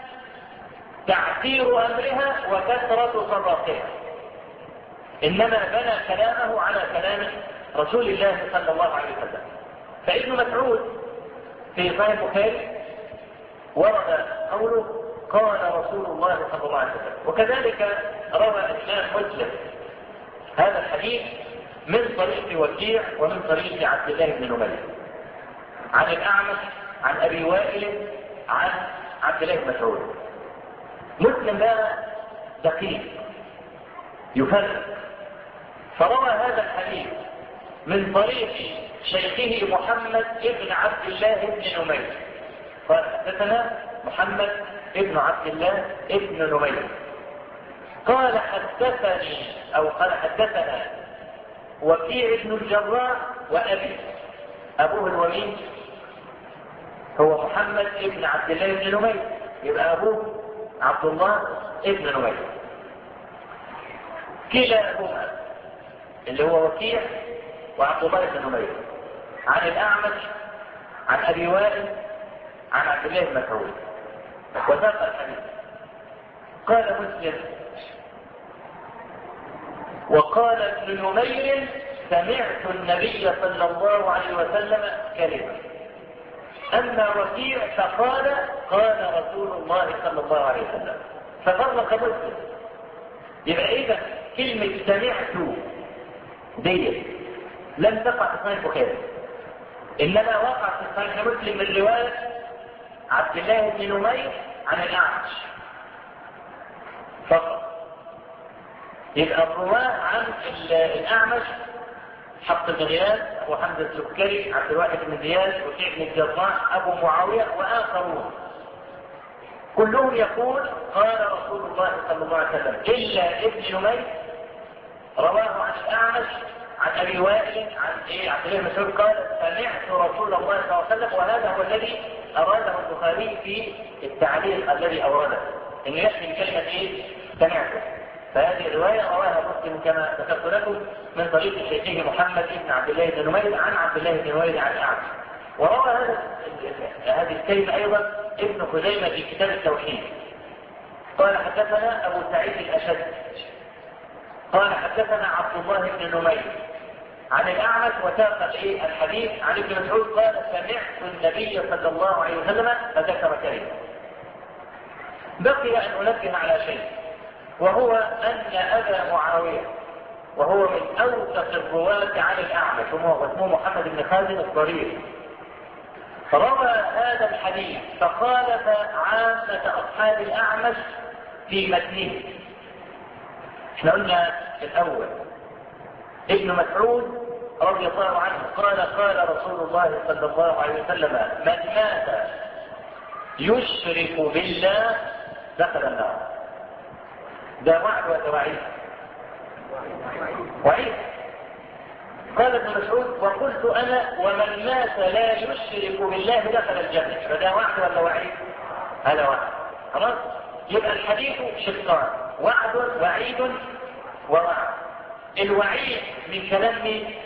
تعسير أمرها وكثرة صداقها. إنما بنى كلامه على كلام رسول الله صلى الله عليه وسلم. فابن مسعود في صحيح البخاري ورد قوله: قال رسول الله صلى الله عليه وسلم. وكذلك روى الإمام مسلم هذا الحديث من طريق وكيع ومن طريق عبد الله بن نمير عن الأعمش عن أبي وائل عن عبد الله بن مسعود. مسلم بقى دقيق يفرق، فروى هذا الحديث من طريق شيخه محمد بن عبد الله بن نمير قال: حدثنا محمد ابن عبد الله ابن نمير قال: حدثنا وكيع بن الجراح وأبي. أبوه الوليد هو محمد ابن عبد الله بن نمير، يبقى أبوه عبد الله ابن نمير. كلاهما اللي هو وكيع وعبد الله بن نمير عن الأعمش عن أبي وائل عن عبد الله بن مسعود. وساق الحديث. قال مسلم: وقال ابن نمير: سمعت النبي صلى الله عليه وسلم كلمة. أما وكيع فقال: قال رسول الله صلى الله عليه وسلم. ففرق مسلم. يبقى إذا كلمة سمعت دي لم تقع في صحيح البخاري، إنما وقع في صحيح مسلم من رواية عبد الله بن نمير عن الأعمش فقط. يبقى الرواه عن الأعمش حفص بن غياث، أبو حمزة السكري، عبد الواحد بن زياد، وكيع بن الجراح، أبو معاوية وآخرون، كلهم يقول: قال رسول الله صلى الله عليه وسلم، إلا ابن نمير رواه عن الأعمش عن أبي وائل عن عبد الله بن مسعود قال: سمعت رسول الله صلى الله عليه وسلم. وهذا هو الذي أراده البخاري في التعليق الذي أورده، إنه يحمل كلمة سمعته. فهذه الرواية رواها مسلم كما ذكرت لكم من طريق شيخه محمد بن عبد الله بن نمير عن عبد الله بن نمير عن الأعمش. وروى هذه الكلمة أيضا ابن خزيمة في كتاب التوحيد قال: حدثنا أبو سعيد الأشد قال: حدثنا عبد الله بن نمير عن الأعمش. وساق الحديث عن ابن مسعود قال: سمعت النبي صلى الله عليه وسلم، فذكر كلمة. بقي أن أنبه على شيء، وهو أن أبا معاوية وهو من أوثق الرواة عن الأعمش واسمه محمد بن خالد الضرير، روى هذا الحديث فخالف عامة أصحاب الأعمش في متنه. احنا قلنا الأول ابن مسعود رضي الله عنه قال: قال رسول الله صلى الله عليه وسلم: من مات يشرك بالله دخل النار. ده وعد ولا وعيد؟ وعيد. قال ابن مسعود: وقلت أنا: ومن مات لا يشرك بالله دخل الجنة. فده وعد ولا وعيد؟ هذا وعد. خلاص؟ يبقى الحديث شقان: وعد وعيد ووعد. الوعيد من كلام مين؟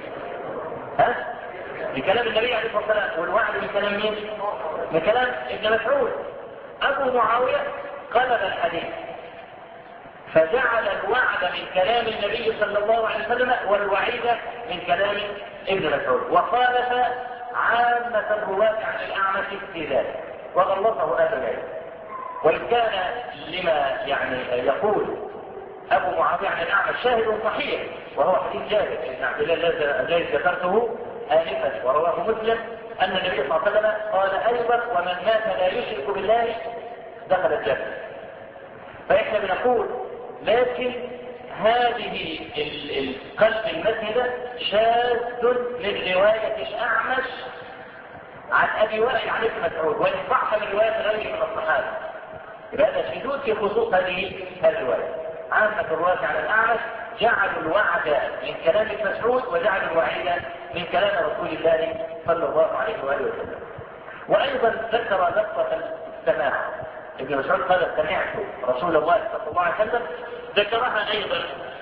من كلام النبي عليه الصلاة والسلام، والوعد من كلام مين؟ من كلام ابن مسعود. أبو معاوية قلب الحديث فجعل الوعد من كلام النبي صلى الله عليه وسلم والوعيد من كلام ابن مسعود، وخالف عامة الرواة عن الأعمش في ذلك وغلطه أهل العلم. وإن كان لما يقول أبو معاوية عن الأعمش شاهد صحيح، وهو حديث جابر بن عبد الله الذي ذكرته آنفا ورواه مسلم أن النبي صلى الله عليه وسلم قال أيضا: ومن مات لا يشرك بالله دخل الجنة. فإحنا بنقول لكن هذه القلب المسندة شاذ من رواية الأعمش عن أبي وائل عن ابن مسعود، وإن صح من رواية غيره من الصحابة. هذا شذوذ في خصوص هذه الرواية. عامة الرواة عن الأعمش جعلوا الوعد من كلام ابن مسعود وجعلوا الوعيد من كلام رسول الله صلى الله عليه وآله وسلم. وأيضا ذكر لفظة السماع. ابن مسعود قال سمعت رسول الله صلى الله عليه وسلم. ذكرها أيضا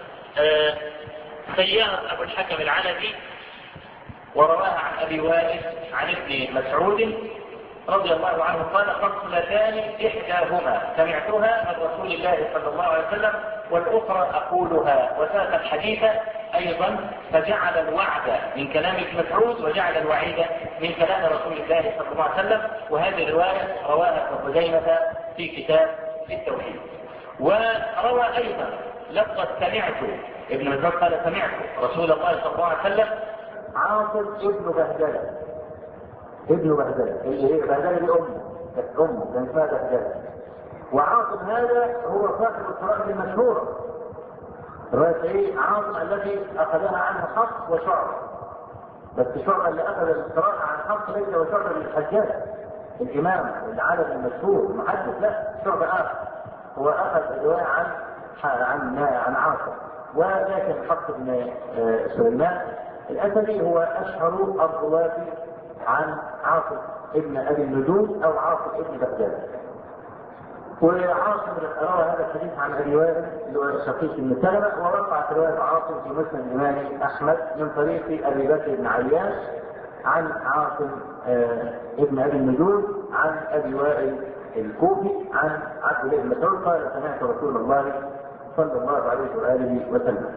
سيار أبو الحكم العنبي ورواها عن أبي وائل عن ابن مسعود رضي الله عنه قال خصلتان إحداهما سمعتها من رسول الله صلى الله عليه وسلم والأخرى أقولها. وساق الحديث أيضا فجعل الوعد من كلام ابن مسعود وجعل الوعيد من كلام رسول الله صلى الله عليه وسلم. وهذه الرواية رواها ابن خزيمة في كتاب التوحيد. وروى أيضا لفظ سمعت ابن مسعود قال سمعت رسول الله صلى الله عليه وسلم عاصم ابن بهدلة. ابن بهدلة اللي هي بهدلة دي أمه كان اسمها بهدلة. وعاصم هذا هو صاحب القراءة المشهورة رواية عاصم التي أخذها عنه حفص وشعبة. بس شعبة اللي أخذ القراءة عن حفص ليس وشعبة بن الحجاج الإمام العالم المشهور المحدث، لا شعبة آخر هو أخذ الرواية عن عاصم. ولكن حفص بن سليمان الأسدي هو أشهر الرواة عن عاصم ابن أبي النجود أو عاصم ابن بغداد. وعاصم روى هذا الحديث عن أبي وائل اللي هو شقيق بن سلمة. ورفعت رواية عاصم في مسند الإمام أحمد من طريق أبي بكر بن عياش عن عاصم ابن أبي النجود عن أبي وائل الكوفي عن عبد الله بن مسعود قال سمعت رسول الله صلى الله عليه وآله وسلم.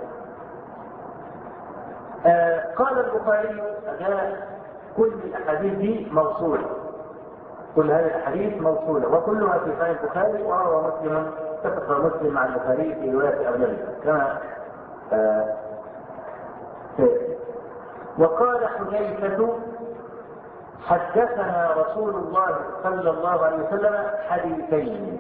قال البخاري كل الأحاديث موصولة. كل هذه الأحاديث موصولة وكلها في صحيح البخاري. وروى مسلم اتفق مسلم مع البخاري في رواية أغلبها كما وقال حذيفة حدثنا رسول الله صلى الله عليه وسلم حديثين.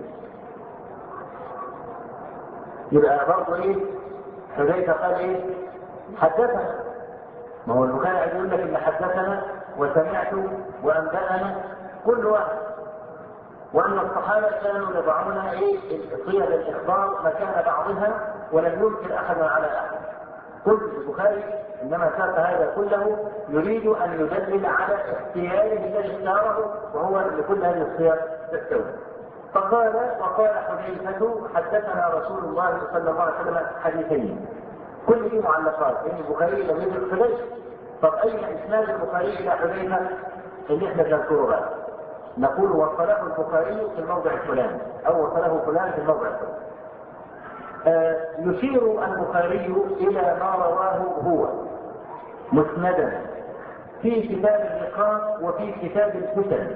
يبقى برضه ايه حذيفة قال ايه حدثنا. ما هو البخاري عايز يقول لك ان حدثنا وسمعت وانبأنا كل واحد. وان الصحابه كانوا يضعون ايه صيغ الاخبار مكان بعضها ولم ينكر احد على احد. كل البخاري انما ساق هذا كله يريد ان يدلل على اختياره الذي اختاره وهو لكل هذه الصيغ تستوي. وقال حذيفة حدثنا رسول الله صلى الله عليه وسلم حديثين. كل دي معلقات لان البخاري لم يدرك حذيفة. طب اين اسناد البخاري الى حذيفة اللي احنا بنذكره بقى؟ نقول وصله البخاري في الموضع الفلاني او وصله فلان في الموضع الفلاني. يشير البخاري الى ما رواه هو مسندا في كتاب اللقاء وفي كتاب الفتن.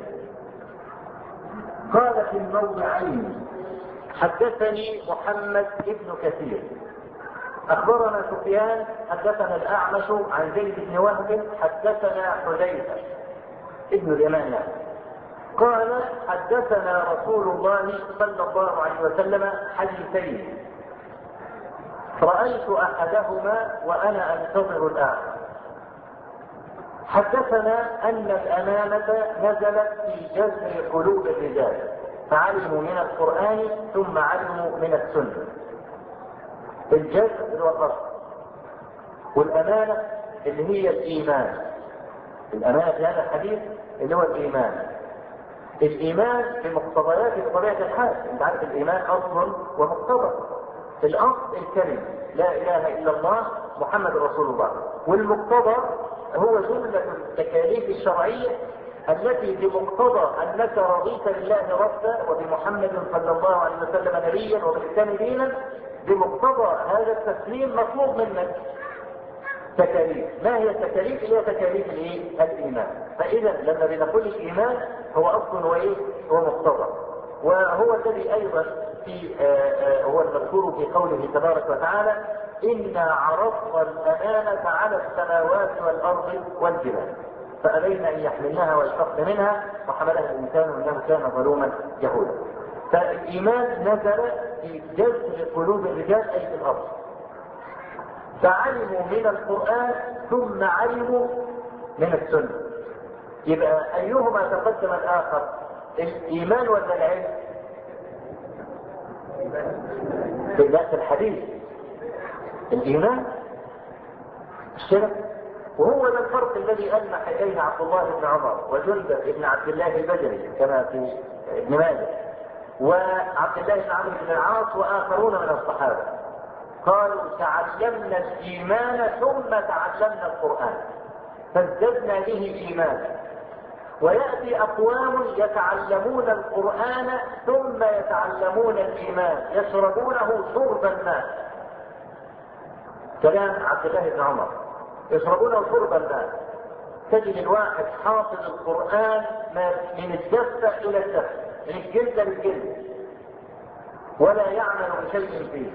قال في الموضعين حدثني محمد بن كثير اخبرنا سفيان حدثنا الاعمش عن زيد بن وهب حدثنا حذيفة ابن اليمان قال حدثنا رسول الله صلى الله عليه وسلم حديثين رأيت احدهما وانا انتظر الاخر. حدثنا ان الامانة نزلت في جذر قلوب الرجال فعلموا من القرآن ثم علموا من السنة. الجذر هو القصد والامانة اللي هي الايمان. الامانة في هذا الحديث اللي هو الايمان. الايمان في مقتضيات طبيعة الحال. انت عارف الايمان اصل ومقتضى. الاصل الكلمة لا اله الا الله محمد رسول الله. والمقتضى هو جملة التكاليف الشرعية التي بمقتضى انك رضيت بالله ربا وبمحمد صلى الله عليه وسلم نبيا وبالاسلام دينا. بمقتضى هذا التسليم مطلوب منك تكاليف. ما هي التكاليف؟ هي تكاليف الايمان. فاذا لما بنقول الايمان هو اصل وايه؟ هو مقتضى. وهو الذي ايضا في هو المذكور في قوله تبارك وتعالى انا عرضنا الامانة على السماوات والارض والجبال فابين ان يحملنها واشفقن منها وحملها الانسان انه كان ظلوما جهولا. فالإيمان نزل في جذر قلوب الرجال أي في الأرض. فعلموا من القرآن ثم علموا من السنة. يبقى أيهما تقدم الآخر؟ الإيمان ولا العلم؟ في الحديث الإيمان الشرك. وهو ده الفرق الذي ألمح إليه عبد الله بن عمر وجندب بن عبد الله البجلي كما في ابن ماجه وعبد الله بن عمرو بن العاص وآخرون من الصحابة. قالوا تعلمنا الإيمان ثم تعلمنا القرآن فازددنا به إيمانا. ويأتي أقوام يتعلمون القرآن ثم يتعلمون الإيمان يشربونه شرب الماء. كلام عبد الله بن عمر. يشربونه شرب الماء. تجد الواحد حافظ القرآن من الدفة إلى الدفة، من الجلد للجلد، ولا يعمل بشيء فيه.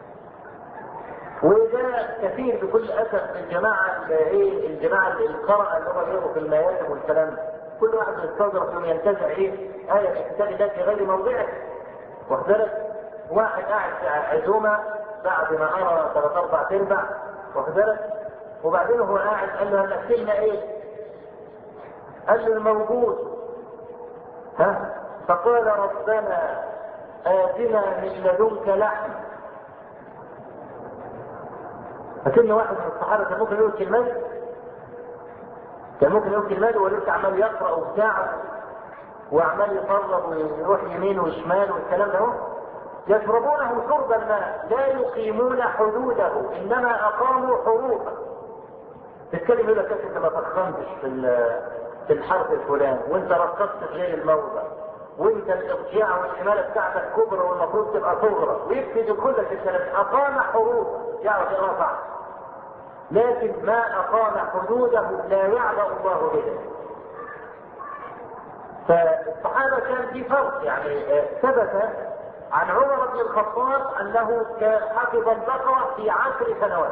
وده كثير بكل أسف من الجماعة القراءة اللي هم بيقروا في المياتم والكلام. كل واحد يستظرف يوم ينتزع آية في كتاب الله في غير موضعه. واخدلك واحد قاعد في عزومة بعد ما أرى 3/4 واخدلك، وبعدين هو قاعد قال له هنأكلنا ايه؟ قال له الموجود. فقال ربنا آتنا من لدنك لحم. فكل واحد من الصحابة كان ممكن يقول كلمات ولسه عمال يقرأ وبتاع وعمال يقرب ويروح يمين وشمال والكلام ده. يشربونه شرب الماء لا يقيمون حدوده انما اقاموا حروفه. تتكلم يقول لك انت ما فخمتش في الحرف الفلاني وانت رقصت في غير الموضع وانت الاضجاع والحماله بتاعتك كبرى والمفروض تبقى صغرى ويبتدي كل الكلام. اقام حروفه يعرف يقرا صح، لكن ما اقام حدوده لا يعلم الله به. فالصحابه كان في فرق ثبت عن عمر بن الخطاب انه حفظ البقره في 10 سنوات.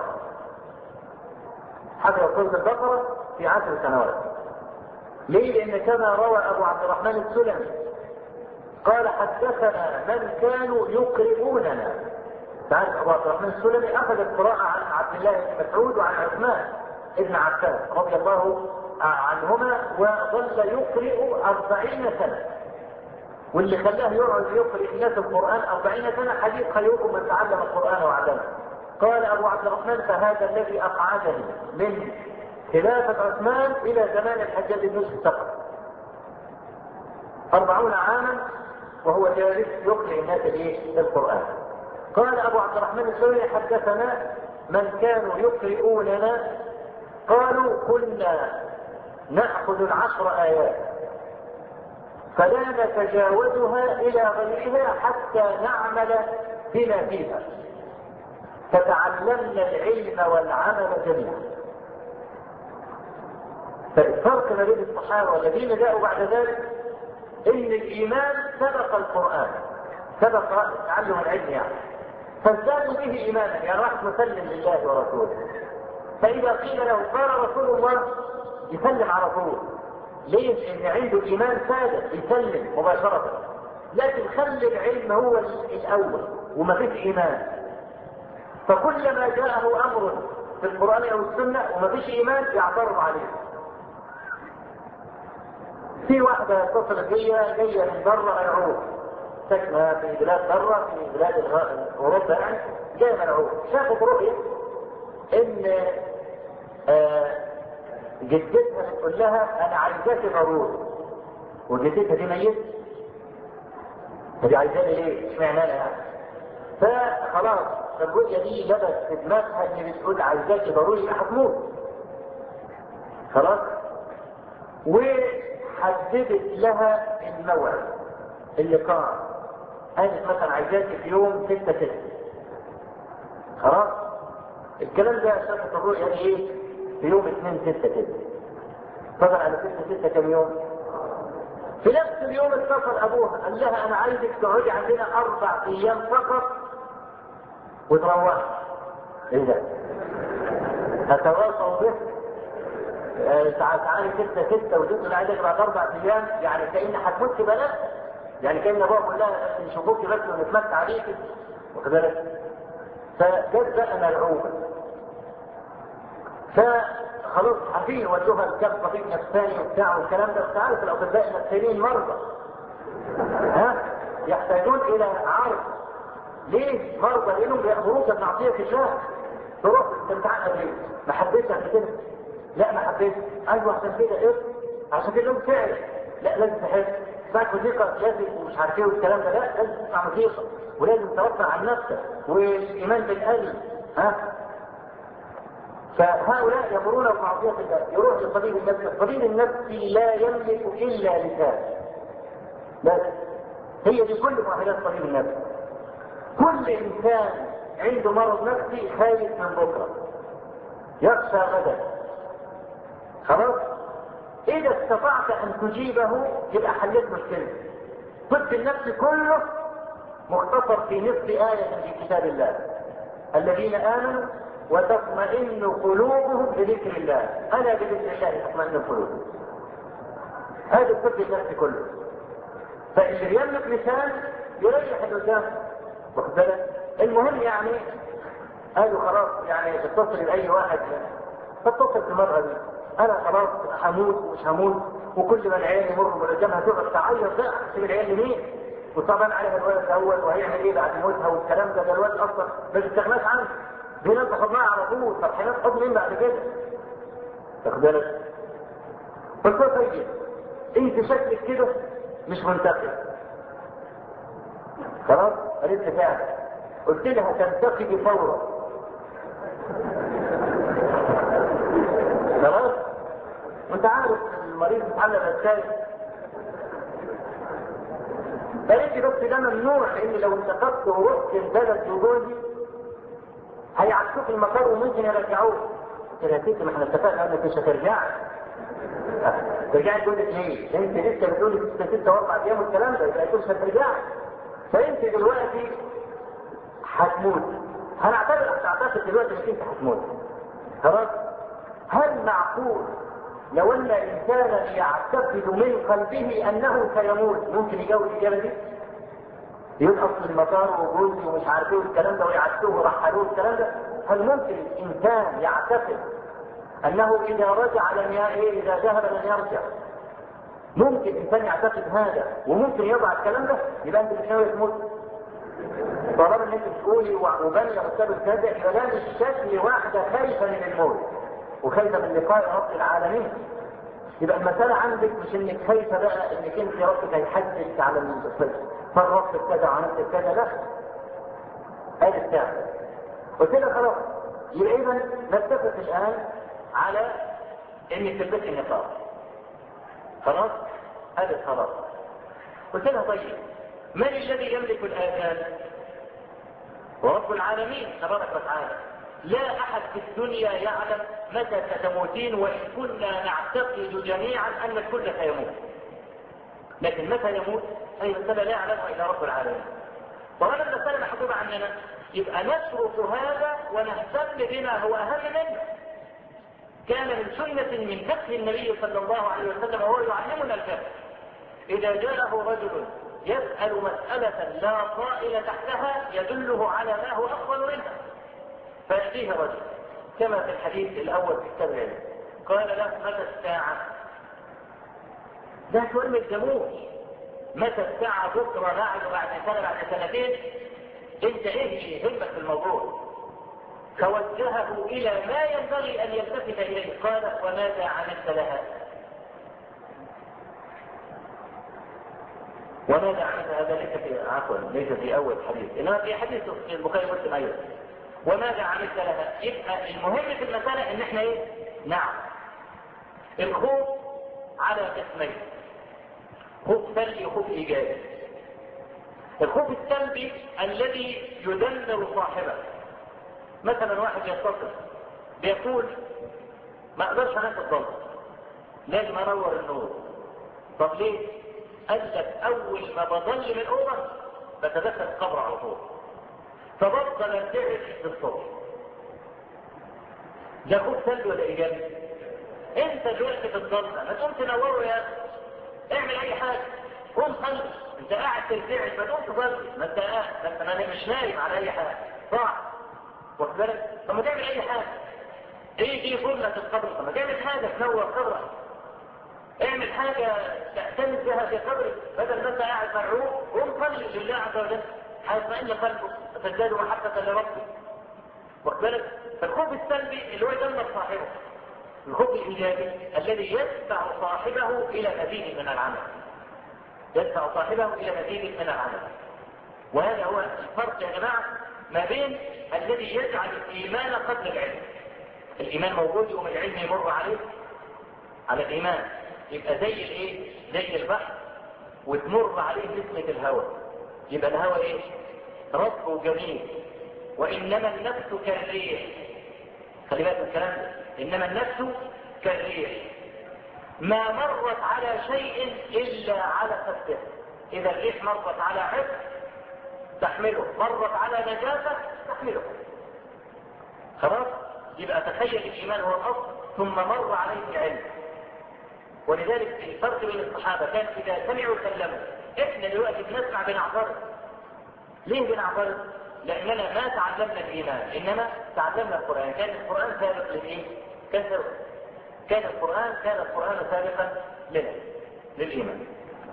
حفظ سورة البقرة في 10 سنوات. ليه؟ لأن كما روى أبو عبد الرحمن السلمي قال حدثنا من كانوا يقرؤوننا. تعرف أبو عبد الرحمن السلمي أخذ القراءة عن عبد الله بن مسعود وعن عثمان ابن عفان رضي الله عنهما وظل يقرئ 40 سنة. واللي خلاه يقعد يقرئ الناس القرآن 40 سنة حديث خيركم من تعلم القرآن وعلمه. قال أبو عبد الرحمن فهذا الذي أقعدني من خلافة عثمان إلى زمان الحجاج بن يوسف الثقفي 40 عاما وهو جالس يقرئ الناس القرآن. قال أبو عبد الرحمن السوري حدثنا من كانوا يقرؤوننا قالوا كنا نأخذ 10 آيات فلا نتجاوزها إلى غيرها حتى نعمل بما فيها فتعلمنا العلم والعمل جميعا. فالفرق ما بين الصحابة والذين جاءوا بعد ذلك ان الايمان سبق القرآن، سبق تعلم العلم فازدادوا به ايمانا. راح مسلم لله ورسوله، فاذا قيل له قال رسول الله يسلم على طول. ليش؟ ان عنده ايمان ثابت يسلم مباشرة. لكن خلي العلم هو الاول وما فيش ايمان. فكلما جاءه امر في القرآن او السنة وما فيش ايمان يعترض عليه. في واحدة اتصلت جاية من بره العروق، ساكنة في بلاد بره في بلاد اوروبا جاية من العروق. شافت رؤية ان جدتها بتقول لها انا عايزاكي ضروري، وجدتها دي ميت. فدي عايزاني ليه؟ اشمعنى انا فخلاص الرؤية دي لبس في دماغها ان بتقول عايزاكي ضروري هتموت. خلاص وحددت لها الموعد اللقاء. قالت مثلا عايزاكي في يوم 6/6. خلاص الكلام ده شافت الرؤية دي في يوم 2/6 كده. طبعا على 6/6 كم يوم؟ في نفس اليوم اتصل ابوها قال لها انا عايزك تقعدي عندنا 4 ايام فقط وتروحي. ايه ده؟ هتواصلوا به؟ تعالي 6/6 وجيت عايزك بعد 4 ايام، يعني كأن هتموت بلاش. يعني كان ابوها بيقول لها نشوفوكي بس ونتمتع عليكي، واخد بالك؟ فجت بقى ملعوبه. فخلاص عارفين ودوها الكف طبيب نفساني وبتاع والكلام ده، انت عارف الاطباء النفسانيين مرضى يحتاجون الى عرض. ليه مرضى؟ لانهم بيأمروك بمعصية الله. تروح انت متعقد ليه؟ ما حبيتش عشان كده؟ لا ما حبيتش. ايوه عشان كده ايه؟ عشان كده لهم فعل. لا لازم تحس تسمع موسيقى لازم ومش عارف ايه والكلام ده، لا لازم تسمع موسيقى ولازم توفر عن نفسك والايمان بالقلب. فهؤلاء يأمرون بمعصية الله. يروح للطبيب النفسي، الطبيب النفسي لا يملك الا لسان بس. هي دي كل مؤهلات الطبيب النفسي. كل انسان عنده مرض نفسي خايف من بكره، يخشى غدا. خلاص؟ اذا استطعت ان تجيبه يبقى حلت مشكلة. الطب النفسي كله مختصر في نصف آية في كتاب الله: الذين آمنوا وتطمئن قلوبهم بذكر الله، ألا بذكر الله تطمئن القلوب. هذا الطب النفسي كله. فاللي يملك لسان يريح اللسان، واخد بالك؟ المهم يعني قالوا خلاص يعني اتصل باي واحد، فاتصل بالمرأة دي: انا خلاص هموت ومش هموت، وكل ما العيال يمروا قدامها تقعد تعيط بقى تسيب العيال لمين؟ وطبعا عليها الولد الاول وهيعمل ايه بعد موتها والكلام ده الولد اصلا ما بيستغناش عنه، بينام تاخدها على طول. طب هناخد مين بعد كده؟ واخد بالك؟ قلت له طيب انت شكلك كده مش منتقد. خلاص؟ قالت لي فعلا. قلت لها تنتقدي فورا. خلاص؟ وانت عارف المريض متعلق ازاي. قالت لي بس ده ممنوع، لان لو انتقدت ورحت البلد لجوزي هيعكسوك المطار وممكن يرجعوك. قلت لها ست ما احنا اتفقنا انك مش هترجعي. ترجعي لجوزك ليه؟ انت لسه بتقولي 6 و4 ايام والكلام ده، يبقى مش هترجعي. فانت دلوقتي هتموت. هنعتقد دلوقتي انك انت هتموت. خلاص؟ هل معقول لو ان انسانا يعتقد من قلبه انه سيموت ممكن يجاوب الاجابه دي؟ يقول اصل المطار وجوزي ومش عارف ايه والكلام ده ويعكسوه ورحلوه الكلام ده. هل ممكن انسان يعتقد انه اذا رجع اذا ذهب لن يرجع؟ ممكن انسان يعتقد هذا وممكن يضع الكلام ده؟ يبقى انت مش ناوي تموت. طالما ان انت بتقولي وبني مستقبل كذا، يبقى ده مش شكل واحده خايفه من الموت وخايفه من لقاء رب العالمين. يبقى المساله عندك مش انك خايفه بقى انك انت ربك هيحدث على الطفل فرقت كذا وعملت كذا، لا. هذا الثاني. قلت لها خلاص يبقى اذا نتفق الان على انك تلبسي النقاب. خلاص؟ هذا خلاص. قلت لها طيب من الذي يملك الاذان؟ ورب العالمين تبارك وتعالى. لا احد في الدنيا يعلم متى ستموتين، وان كنا نعتقد جميعا ان الكل سيموت، لكن متى يموت اي مسألة لا يعلمها الا رب العالمين. طالما المسألة محجوبة عننا يبقى نترك هذا ونهتم بما هو اهم منه. كان من سنة من فقه النبي صلى الله عليه وسلم وهو يعلمنا الفقه: اذا جاءه رجل يسأل مسألة لا طائل تحتها يدله على ما هو افضل منها، فيأتيه رجل كما في الحديث الاول في كتاب العلم قال له: متى الساعة؟ ده سؤال ما يلزموش. متى الساعة؟ بكرة، بعد سنة، بعد سنتين. انت ايه يهمك في الموضوع؟ فوجهه الى ما ينبغي ان يلتفت اليه. قال: وماذا عملت لها؟ وماذا عملت؟ هذا ليس في اول حديث، انما في حديث البخاري ومسلم ايضا. وماذا عملت لها؟ يبقى المهم في المسألة ان احنا ايه؟ نعم. الخوف على قسمين: خوف سلبي وخوف ايجابي. الخوف السلبي الذي يدمر صاحبه. مثلا واحد يتصل بيقول: ما اقدرش انام في الظلم، لازم انور النور. طب ليه؟ قال لك: اول ما بضل من الاوضه بتدخل القبر على طول، فبفضل انتعش للصبح. ده خوف سلبي ولا ايجابي؟ انت دلوقتي في الظلمه ما تقوم تنوره يا اخي، اعمل اي حاجه، قوم صلي. انت قاعد ترتعش بدون تصلي، ما انت قاعد، ما انت مش نايم على اي حاجه، صح؟ واخد بالك؟ طب ما تعمل اي حاجه. دي فرصه القبر، طب ما تعمل حاجه تنور قبرك. اعمل حاجه تعتمد بها في قبرك، بدل ما انت قاعد مرعوب، قوم صلي لله عز وجل، هيطمئن قلبك وتزداد محبه لربك. واخد بالك؟ فالخوف السلبي اللي هو يدمر صاحبه. الخوف الايجابي الذي يدفع صاحبه الى مزيد من العمل. يدفع صاحبه الى مزيد من العمل. وهذا هو الفرق يا جماعه ما بين الذي يجعل الايمان قبل العلم. الايمان موجود يوم العلم يمر عليه على الايمان، يبقى زي الايه؟ زي البحر وتمر عليه نسمه الهواء. يبقى الهواء ايه؟ رطب وجميل. وانما النفس كالريح. خلي بالك من الكلام ده، انما النفس كالريح ما مرت على شيء الا على خده. اذا الريح مرت على عبء تحمله، مرت على نجاسه تحمله. خلاص؟ يبقى تخيل الايمان هو الاصل ثم مر عليه العلم. ولذلك الفرق بين الصحابه كان اذا سمعوا سلموا. احنا دلوقتي بنسمع بنعترض. ليه بنعترض؟ لاننا ما تعلمنا الايمان، انما تعلمنا القران. كان القران سابق للايه؟ كان القران سابقا للايمان.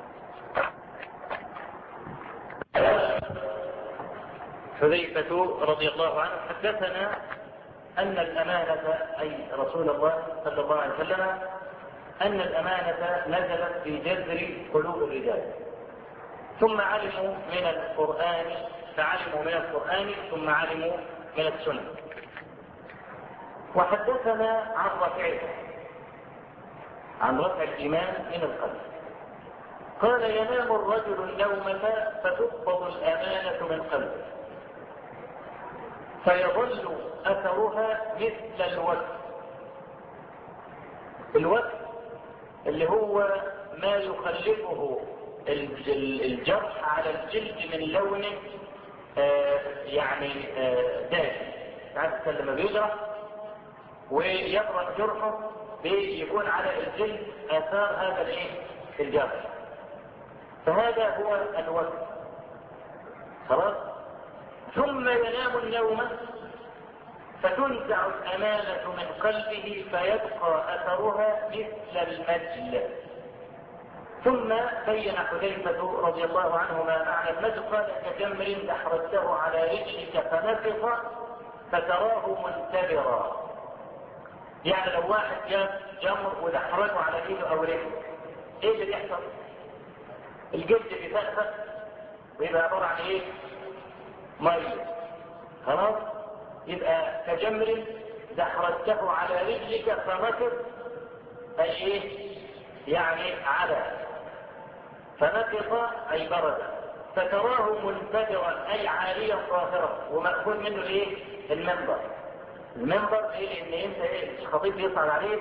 حذيفة رضي الله عنه حدثنا أن الأمانة، أي رسول الله صلى الله عليه وسلم، أن الأمانة نزلت في جذر قلوب الرجال، ثم علموا من القرآن، فعلموا من القرآن ثم علموا من السنة. وحدثنا عن رفع الإيمان من القلب. قال ينام الرجل النومة فتقبض الأمانة من قلبه فيظل أثرها مثل الوقت اللي هو ما يخلفه الجرح على الجلد من لون داكن. عارف لما بيجرح ويبرد جرحه بيكون على الجلد آثار هذا الجرح، فهذا هو الوقت. خلاص؟ ثم ينام النوم فتنزع الأمانة من قلبه فيبقى أثرها مثل المجل. ثم بين حذيفة رضي الله عنه ما معنى المجل. قال كجمر دحرجته على رجلك فنفخ فتراه منتبرا. يعني لو واحد جاب جمر ودحرجه على ايده او رجله، ايه اللي بيحصل؟ الجلد بيفقفق ويبقى عبارة عن ايه؟ ميه. خلاص؟ يبقى كجمر دحرجته على رجلك فنفخ، اي ايه؟ يعني على، فنفخ اي برد، فتراه منتبرا اي عاليا ظاهرا، ومأخوذ منه الايه؟ المنبر ايه؟ ان انت الخطيب يصعد عليه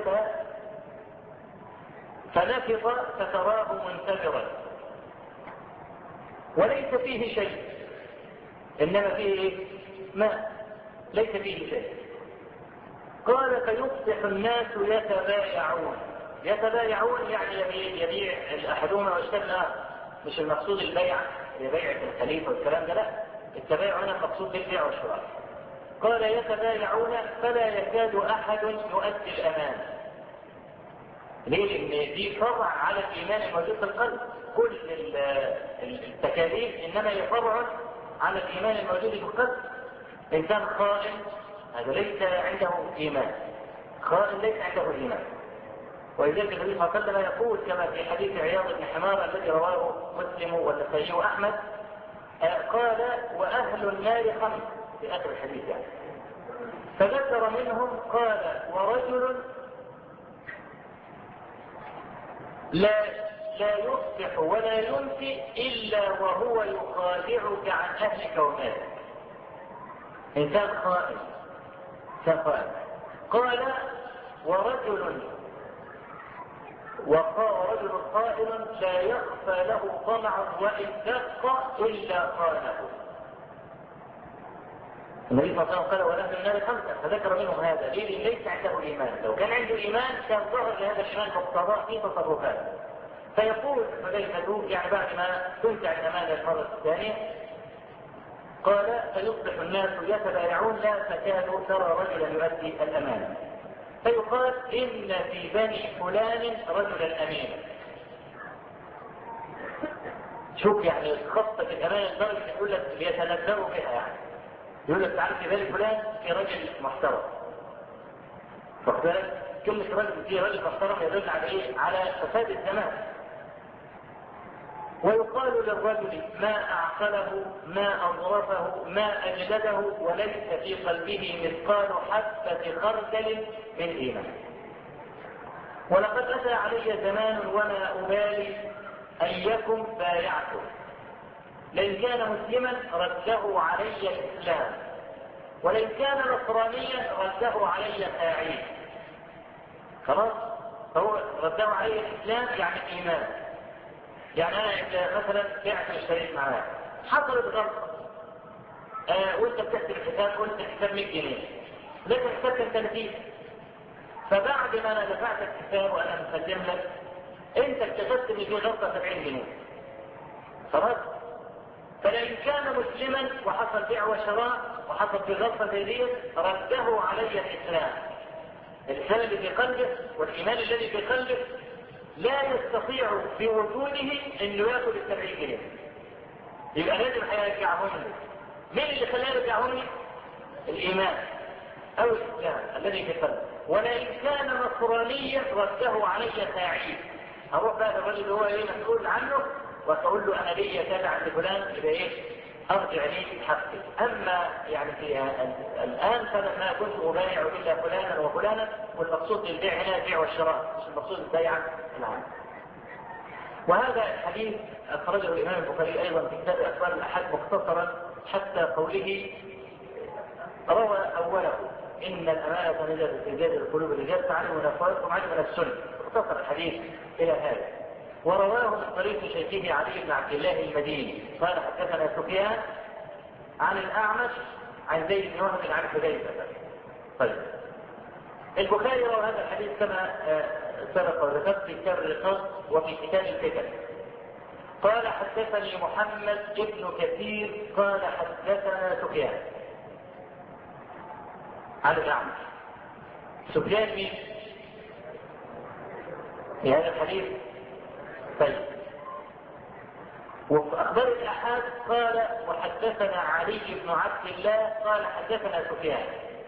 فنفخ فتراه منتبرا وليس فيه شيء، انما فيه ايه؟ ماء، ليس فيه شيء. قال فيصبح الناس يتبايعون يعني يبيع احدهما ويشتري الاخر. مش المقصود البيع بيع الخليفه والكلام ده، لا، التبايع هنا المقصود بالبيع والشراء. قال يتبايعون فلا يكاد احد يؤدي الامانه. ليه؟ لان دي فرع على الايمان الموجود في القلب. كل التكاليف انما هي فرع على الايمان الموجود في القلب. انسان خائن هذا ليس عنده ايمان، خائن ليس عنده ايمان. ولذلك النبي صلى الله عليه وسلم يقول كما في حديث عياض بن حمار الذي رواه مسلم والنسائي واحمد، قال واهل النار خمس في اخر الحديث يعني. فذكر منهم قال ورجل لا يصبح ولا يمسي الا وهو يخادعك عن اهلك ومالك. انسان خائن. قال ورجل خائن لا يخفى له طمع وان دق الا خانه. النبي صلى الله عليه وسلم قال واهل النار خمسه، فذكر منهم هذا. ليه؟ ليس عنده ايمان. لو كان عنده ايمان كان ظهر لهذا الايمان مقتضاه في تصرفاته. فيقول حذيفة يعني بعد ما تنزع الأمانة المرة الثانية قال فيصبح الناس يتبايعون لا تكاد ترى رجلا يؤدي الأمانة، فيقال إن في بني فلان رجلا أمينا. شوف يعني خطة الأمانة لدرجة يقول لك بيتنبأوا بها، يعني يقول لك تعرف في بني فلان في رجل محترم. واخد بالك؟ كلمة رجل في رجل محترم يدل على إيه؟ على فساد الزمان. ويقال للرجل ما أعقله ما أظرفه ما أجلده وليس في قلبه مثقال حبة خردل من إيمان. ولقد أتى علي زمان وما أبالي أيكم بايعته، لئن كان مسلما رده علي الإسلام، ولئن كان نصرانيا رده علي خاعين. خلاص؟ فهو رده علي الإسلام يعني إيمان. يعني أنا مثلا بعت واشتريت معاه، حصلت غلطة وأنت بتكتب الحساب قلت الحساب 100 جنيه لكن الحساب كان 30. فبعد ما أنا دفعت الحساب وأنا مسلم لك أنت اكتشفت إن في غلطة 70 جنيه. خلاص؟ فلئن كان مسلما وحصل بيع وشراء وحصل في غلطة زي دي رده علي الإسلام. الإسلام اللي في قلبه والإيمان الذي في قلبه لا يستطيع في وجوده انه ياخذ ال70 جنيه. يبقى لازم هيرجعهم لي. مين اللي خلاه يرجعهم لي؟ الايمان او الاسلام الذي في قلبه. ولئن كان نصرانيا رده علي خاعين. اروح بقى الرجل اللي هو ايه مسؤول عنه واقول له انا ليا كذا عند فلان يبقى ايه؟ ارجع لي حقي. اما يعني في الان فلما كنت ابايع الا فلانا وفلانا، والمقصود بالبيع هنا البيع والشراء مش المقصود البيع العام. وهذا الحديث اخرجه الامام البخاري ايضا في كتاب اخبار الاحاد مختصرا حتى قوله روى اوله ان الامانه نزلت في جذر قلوب الرجال تعلم من افواهكم علم من السنه. اختصر الحديث الى هذا. ورواه من طريق شيخه علي بن عبد الله المديني قال حدثنا سفيان عن الأعمش عن زيد بن وهب عن حذيفة. طيب البخاري روى هذا الحديث كما سبق وذكرت في كتاب الرقاق وفي كتاب الفتن. قال حدثني محمد بن كثير قال حدثنا سفيان عن الأعمش. سفيان مين في هذا الحديث؟ طيب وفي أخبار الأحاد قال وحدثنا علي بن عبد الله قال حدثنا سفيان.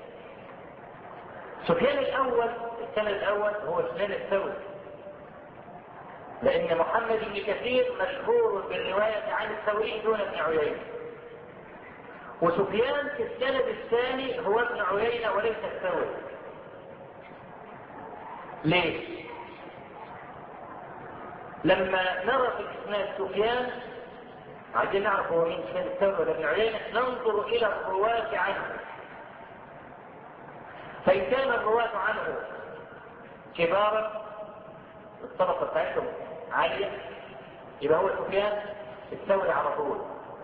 سفيان الأول السنة الأول هو سفيان الثوري، لأن محمد بن كثير مشهور بالرواية عن الثوري دون ابن عيينة، وسفيان في السند الثاني هو ابن عيينة وليس الثوري. ليه؟ لما نرى في اسناد سفيان عايزين نعرف هو مين سفيان الثوري ولا ابن عيينة ننظر إلى الرواة عنه. فإن كان الرواة عنه كبارا الطبقة بتاعتهم عالية يبقى هو سفيان الثوري على طول.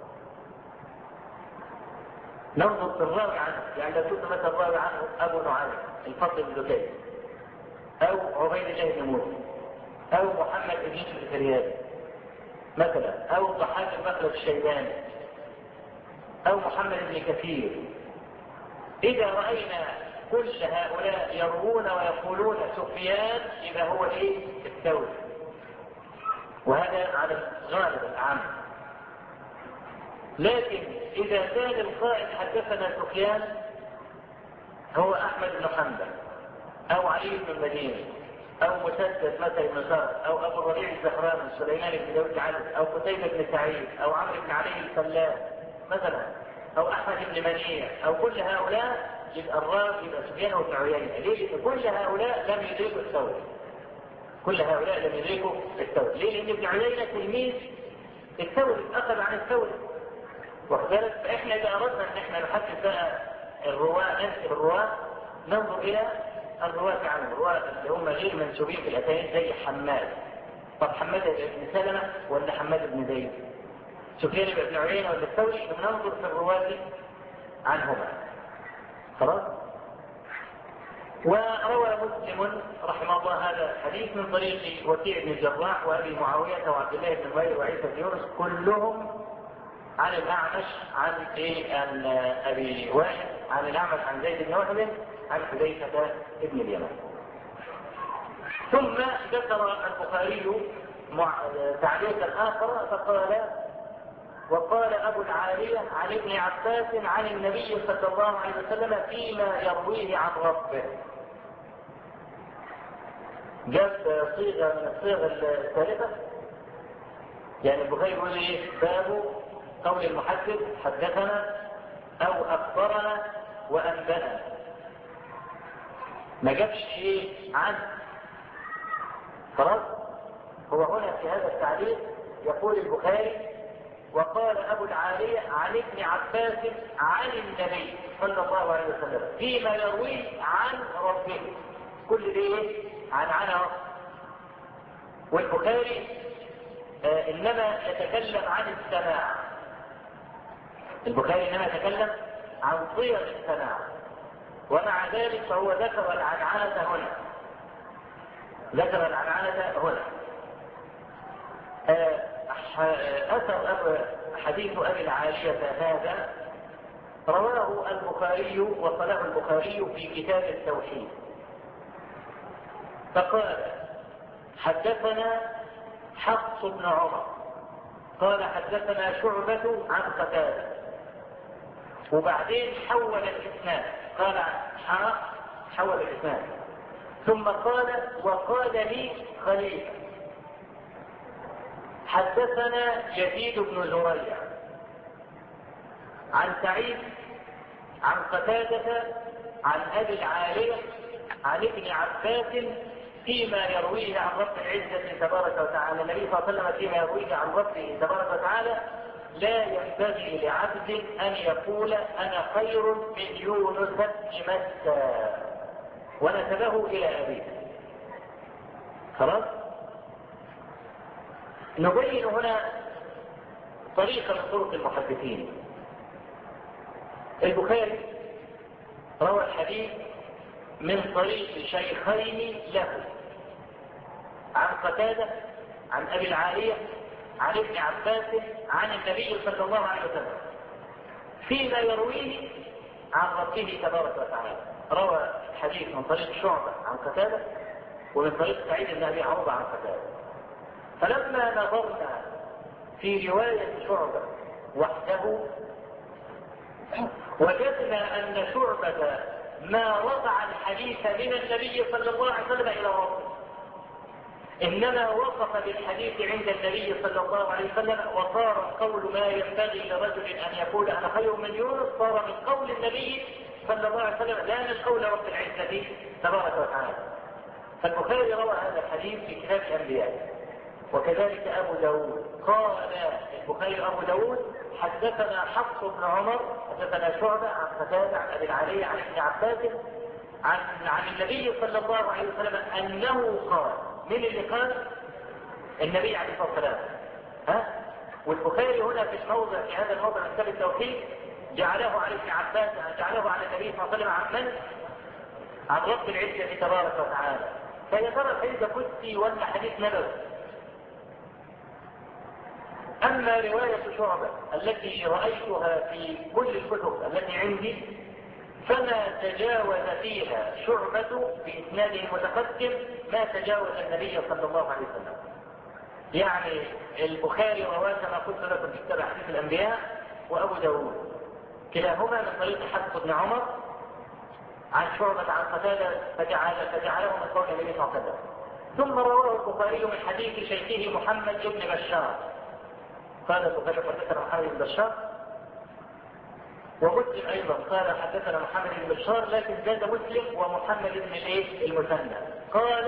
ننظر في الراوي عنه، يعني لو شفنا مثلا الراوي عنه أبو نعيم الفضل بن دكين أو عبيد الله بن موسى أو محمد بن يوسف الفريابي مثلا أو ضحاك المخلد الشيباني أو محمد بن كثير، إذا رأينا كل هؤلاء يروون ويقولون سفيان يبقى هو إيه؟ الثوري. وهذا على غالب الأعم. لكن إذا كان القائد حدثنا سفيان هو أحمد بن حنبل أو علي بن المديني أو مسدد مثل بن سار أو أبو الربيع الزهراني سليمان بن داود علي أو قتيبة بن سعيد أو عمرو بن علي الفلاس مثلا أو أحمد بن منيع أو كل هؤلاء يبقى الراوي يبقى سفيان وابن عيينة. ليه؟ كل هؤلاء لم يدركوا الثوري. كل هؤلاء لم يدركوا الثوري. ليه؟ لأن ابن عيينة تلميذ الثوري أخذ عن الثوري. وكذلك فإحنا إذا أردنا أن إحنا نحدث بقى الرواة ننسب الرواة ننظر إلى الرواة عنه، الرواة اللي هم غير منسوبين في الأسانيد زي حماد. طب حماد بن سلمة ولا حماد بن زيد؟ سفيان بن عيينة ولا الثوري؟ ننظر في الرواة عنهما. خلاص؟ وروى مسلم رحمه الله هذا الحديث من طريق وكيع بن الجراح وابي معاويه وعبد الله بن زبير وعيسى بن يونس كلهم عن الاعمش عن ابي وائل عن الاعمش عن زيد بن وهب عن حذيفه بن اليمان. ثم ذكر البخاري تعليقا اخر فقال: وقال ابو العاليه عن ابن عباس عن النبي صلى الله عليه وسلم فيما يرويه عن ربه. جاب صيغه من الصيغ الثالثه، يعني البخاري يقول ايه؟ باب قول المحدث حدثنا او اخبرنا وانبانا، ما جابش ايه عن. خلاص، هو هنا في هذا التعليق يقول البخاري: وقال ابو العاليه عن ابن عباس عن النبي صلى الله عليه وسلم فيما يرويه عن ربه. كل دي عن والبخاري انما يتكلم عن السماع. البخاري انما يتكلم عن صيغ السماع، ومع ذلك فهو ذكر العنعنة هنا. ذكر العنعنة هنا. أثر حديث أبي العالية هذا رواه البخاري وصله البخاري في كتاب التوحيد، فقال: حدثنا حفص بن عمر قال حدثنا شعبة عن قتادة، وبعدين حول الإسناد، قال حول الإسناد، ثم قال: وقال لي خليفة حدثنا يزيد بن زريع عن سعيد عن قتادة عن أبي العالية عن ابن عباس فيما يرويه عن رب العزة تبارك وتعالى. النبي صلى الله عليه وسلم فيما يرويه عن ربه تبارك وتعالى: لا ينبغي لعبد أن يقول أنا خير من يونس بن متى، ونسبه إلى أبيه. خلاص، نبين هنا طريقة من طرق المحدثين. البخاري روى الحديث من طريق شيخين له عن قتادة عن أبي العالية عن ابن عباس عن النبي صلى الله عليه وسلم فيما يرويه عن ربه تبارك وتعالى. روى الحديث من طريق شعبة عن قتادة ومن طريق سعيد بن أبي عروبة عن قتادة. فلما نظرنا في رواية شعبة وحده وجدنا أن شعبة ما وضع الحديث من النبي صلى الله عليه وسلم إلى ربه، إنما وقف بالحديث عند النبي صلى الله عليه وسلم، وصار القول ما ينبغي لرجل أن يقول أنا خير من يونس صار من قول النبي صلى الله عليه وسلم لا من قول رب العزة تبارك وتعالى. فالبخاري روى هذا الحديث في كتاب الأنبياء، وكذلك أبو داود. قال البخاري أبو داود: حدثنا حفص بن عمر حدثنا شعبة عن قتادة عن أبي العالية عن ابن عباس عن النبي صلى الله عليه وسلم أنه قال. من اللي قال؟ النبي عليه الصلاة والسلام. والبخاري هنا في الموضع، في هذا الموضع من كتاب التوحيد، جعله على ابن عباس، جعله على النبي صلى الله عليه وسلم عن من؟ عن رب العزة تبارك وتعالى. فيا ترى الحديث قدسي ولا حديث نبوي؟ أما رواية شعبة التي رأيتها في كل الكتب التي عندي فما تجاوز فيها شعبة بإسناده المتقدم ما تجاوز النبي صلى الله عليه وسلم. يعني البخاري رواه كما قلت لكم في كتاب حديث الأنبياء، وأبو داود كلاهما من طريق حفص بن عمر عن شعبة عن قتادة فجعله من قول النبي صلى الله عليه وسلم. ثم رواه البخاري من حديث شيخه محمد بن بشار. قال البخاري حدثنا محمد بن بشار، ومسلم ايضا قال حدثنا محمد بن بشار، لكن زاد مسلم ومحمد بن المثنى. قال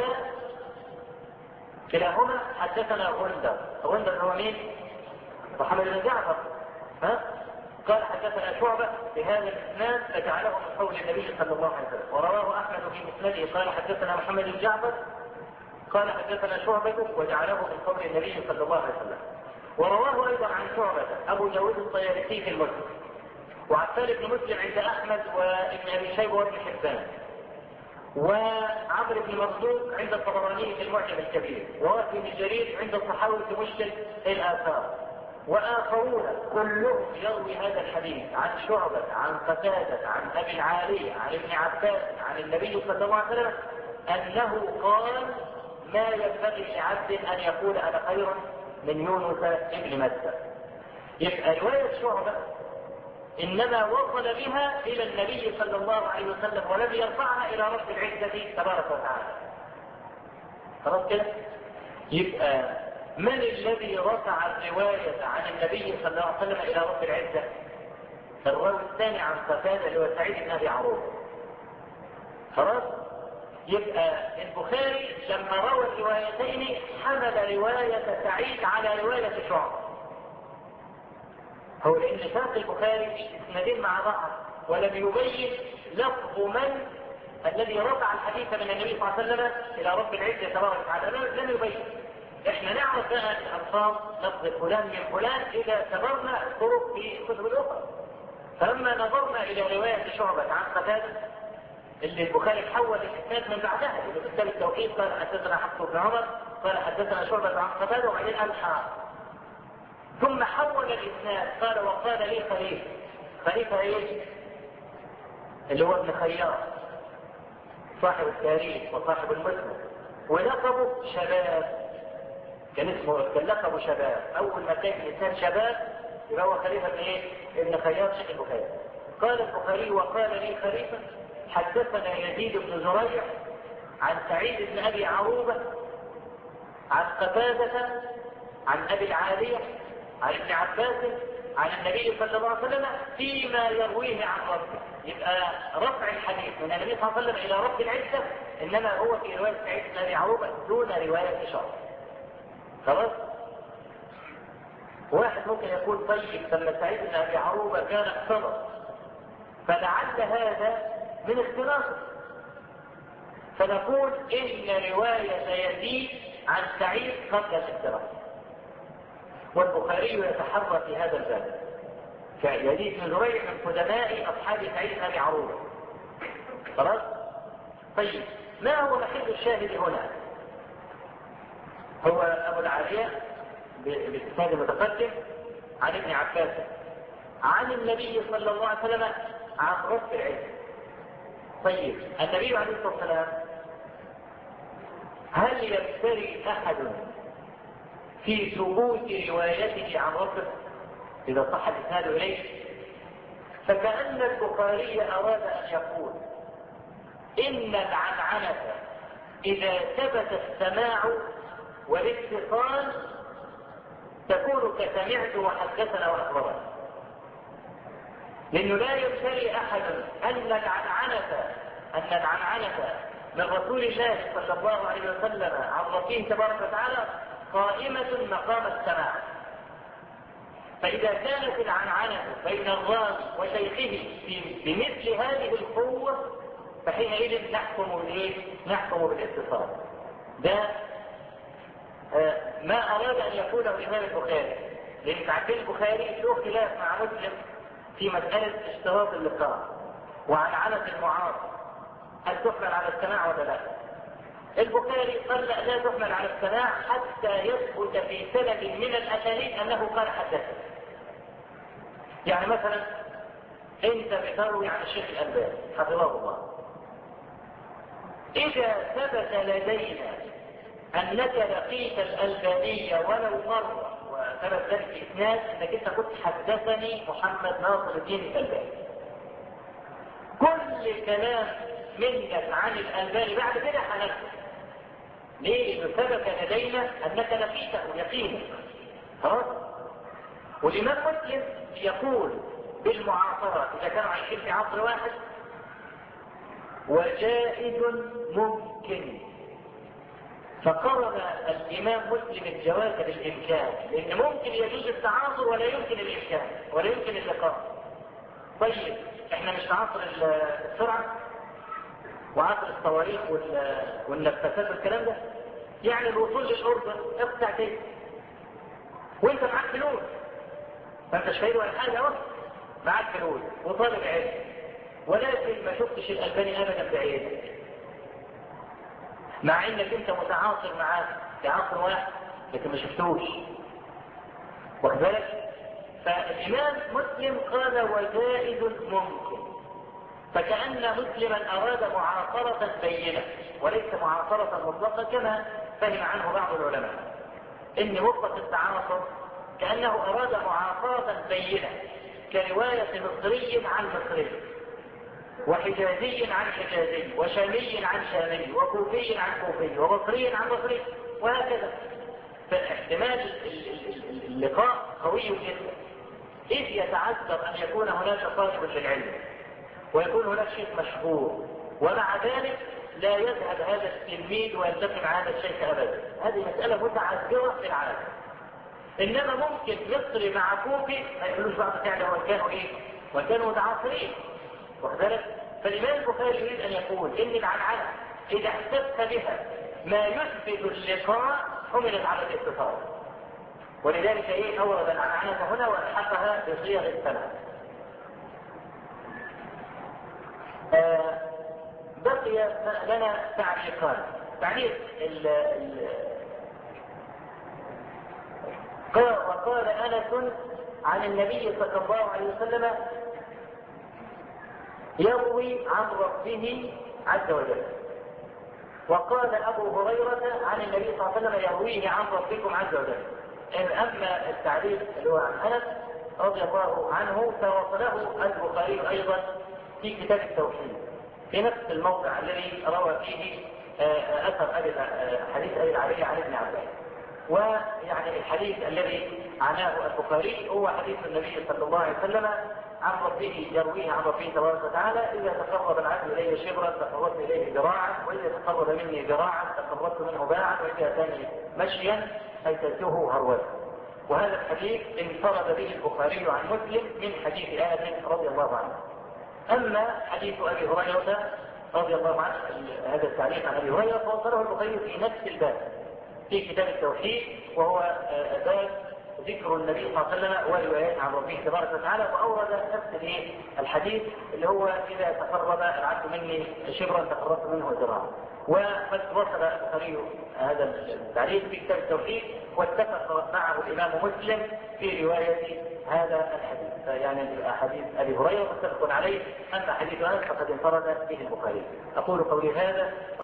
كلاهما حدثنا غندر هو مين؟ محمد بن جعفر. قال حدثنا شعبة بهذا الاسناد فجعله من قول النبي صلى الله عليه وسلم. ورواه احمد في مسنده قال حدثنا محمد بن جعفر قال حدثنا شعبة وجعله من قول النبي صلى الله عليه وسلم. ورواه ايضا عن شعبة ابو داود الطيالسي في المسلم، وعبد بن مسلم عند احمد وابن ابي شيبه وابن حبان. وعمرو بن مرزوق عند الطبراني في المعجم الكبير، ووهب بن جرير عند الصحاوي في مشكل الآثار، وآخرون كلهم يروي هذا الحديث عن شعبة عن قتادة عن أبي العالية عن ابن عباس عن النبي صلى الله عليه وسلم أنه قال: ما ينبغي لعبد أن يقول أنا خير من يونس ابن متى. يبقى رواية شعبة إنما وصل بها إلى النبي صلى الله عليه وسلم ولم يرفعها إلى رب العزة تبارك وتعالى. خلاص كده؟ يبقى من الذي رفع الرواية عن النبي صلى الله عليه وسلم إلى رب العزة؟ الراوي الثاني عن قتادة اللي هو سعيد بن أبي عروبة. خلاص؟ يبقى البخاري لما روى الروايتين حمل رواية سعيد على رواية شعبة. هو لأن ساق البخاري اسنادين مع بعض ولم يبين لفظ من الذي رفع الحديث من النبي صلى الله عليه وسلم إلى رب العزة تبارك وتعالى، لم يبين. احنا نعرف بقى الألفاظ لفظ فلان من فلان إذا تبرنا الطرق في الكتب الأخرى. فلما نظرنا إلى رواية شعبة عن قتادة اللي البخاري حول الإسناد من بعدها، اللي في كتاب التوحيد قال حدثنا حفص بن عمر قال حدثنا شعبة عن قتادة وبعدين ألحى، ثم حول الإسناد قال وقال لي خليفة ايه؟ اللي هو ابن خيار صاحب التاريخ وصاحب المسند، ولقبه شباب، كان لقبه شباب. أول ما كان الإنسان شباب يبقى هو خليفة ابن ايه؟ ابن خيار شيخ البخاري. قال البخاري وقال لي خليفة حدثنا يزيد بن زريع عن سعيد بن أبي عروبة عن قتادة عن أبي العالية عن ابن عباس عن النبي صلى الله عليه وسلم فيما يرويه عن ربه. يبقى رفع الحديث من النبي صلى الله عليه وسلم إلى رب العزة إنما هو في رواية سعيد بن أبي عروبة دون رواية شعبة. خلاص؟ واحد ممكن يقول طيب لما سعيد بن أبي عروبة كان اختلط، فلعل هذا من اختلاطه، فنقول إن رواية يزيد عن سعيد قبل الاختلاط، والبخاري يتحرى في هذا الباب. كيزيد بن زريع من قدماء أصحاب سعيد بن أبي عروبة. خلاص؟ طيب ما هو محل الشاهد هنا؟ هو أبو العالية بالإسناد المتقدم عن ابن عباس عن النبي صلى الله عليه وسلم عن رب العزة. طيب النبي عليه الصلاة والسلام هل يفتري أحد في ثبوت روايته عن ربه إذا صح الإسناد إليه؟ فكأن البخاري أراد أن يقول إن العنعنة إذا ثبت السماع والاتصال تكون كسمعت وحدثنا وأخبرنا، لأنه لا يفتري أحد أن العنعنة من رسول الله صلى الله عليه وسلم عن ربه تبارك وتعالى قائمة مقام السماع. فإذا كانت العنعنة بين الراوي وشيخه بمثل هذه القوة فحينئذ نحكم بالاتصال. ده ما أراد أن يقوله الإمام البخاري، لأن تعبير البخاري له خلاف مع مسلم في مسألة اشتراط اللقاء وعنعنة المعاصر هل تحمل على السماع ولا لا؟ البخاري قال لا تحمل على السماع حتى يثبت في سند من الأسانيد أنه قال حدثنا. يعني مثلا أنت بتروي عن الشيخ الألباني حفظه الله، إذا ثبت لدينا أنك لقيت الألباني ولو مرة وثبت ذلك إسناد أنك أنت كنت حدثني محمد ناصر الدين الألباني، كل كلام منك عن الألباني بعد كده هنكتب. ليه؟ إنه ثبت لدينا أنك لقيته يقينا. خلاص؟ والإمام مسلم يقول بالمعاصرة إذا كانوا عايشين في عصر واحد وجائز ممكن، فقرن الإمام مسلم الجواز بالإمكان، لأن ممكن يجوز التعاصر ولا يمكن الإمكان ولا يمكن اللقاء. طيب احنا مش في عصر السرعة وعصر الصواريخ والنفاثات والكلام ده، يعني الوصول للأردن اخد ساعتين وانت معاك فلوس، فانت شايل ولا حاجة اهو، معاك فلوس وطالب علم، ولكن ما شفتش الألباني أبدا بعينك، مع انك انت متعاصر معاه في عصر واحد لكن ما شفتوش. واخد بالك؟ فالإمام مسلم قال وجائز ممكن، فكأن مسلما أراد معاصرة بينة وليس معاصرة مطلقة كما فهم عنه بعض العلماء، إن مطلق التعاصر كأنه أراد معاصرة بينة كرواية مصري عن مصري، وحجازي عن حجازي، وشامي عن شامي، وكوفي عن كوفي، وبصري عن بصري، وهكذا. فاحتمال اللقاء قوي جدا، إذ يتعذر أن يكون هناك طالب للعلم ويكون هناك شيخ مشهور، ومع ذلك لا يذهب هذا التلميذ ويلتقي مع هذا الشيخ أبدا. هذه مسألة متعذرة في العالم. إنما ممكن مصري مع كوفي ما يقولوش بعض فعلا وكانوا إيه؟ وكانوا متعاصرين. وكذلك فالإمام البخاري يريد أن يقول إن العنعنة إذا احتفت بها ما يثبت اللقاء حملت على الاتصال، ولذلك ايه اورد العنعنة هنا والحقها بصيغ السند. بقي لنا تعليقان. تعليق وقال انس عن النبي صلى الله عليه وسلم يروي عن ربه عز وجل، وقال ابو هريرة عن النبي صلى الله عليه وسلم يرويه عن ربكم عز وجل. أما التعليق اللي هو عن أنس رضي الله عنه فوصله البخاري أيضا في كتاب التوحيد في نفس الموضع الذي روى فيه أثر حديث أبي العالية عن ابن عباس. ويعني الحديث الذي عناه البخاري هو حديث النبي صلى الله عليه وسلم عن ربه يرويه عن ربه تبارك وتعالى إذا تقرب العبد إلي شبرا تقربت إليه ذراعا، وإذا تقرب مني ذراعا تقربت منه باعا، وإذا أتاني مشيا أتيته هرولا. وهذا الحديث انفرد به البخاري عن مسلم من حديث آدم رضي الله عنه. أما حديث أبي هريرة رضي الله عنه هذا التعليق عن أبي هريرة فوصله البخاري في نفس الباب في كتاب التوحيد، وهو باب ذكر النبي صلى الله عليه وسلم وروايات عن ربه تبارك وتعالى، وأورد نفس الحديث اللي هو إذا تقرب العبد مني شبرا تقربت منه ذراعا. وقد وصل البخاري هذا التعليق في كتاب التوحيد واتفق معه الإمام مسلم في رواية هذا الحديث. يعني حديث أبي هريرة متفق عليه، أما حديث أنس فقد انفرد به البخاري. أقول قولي هذا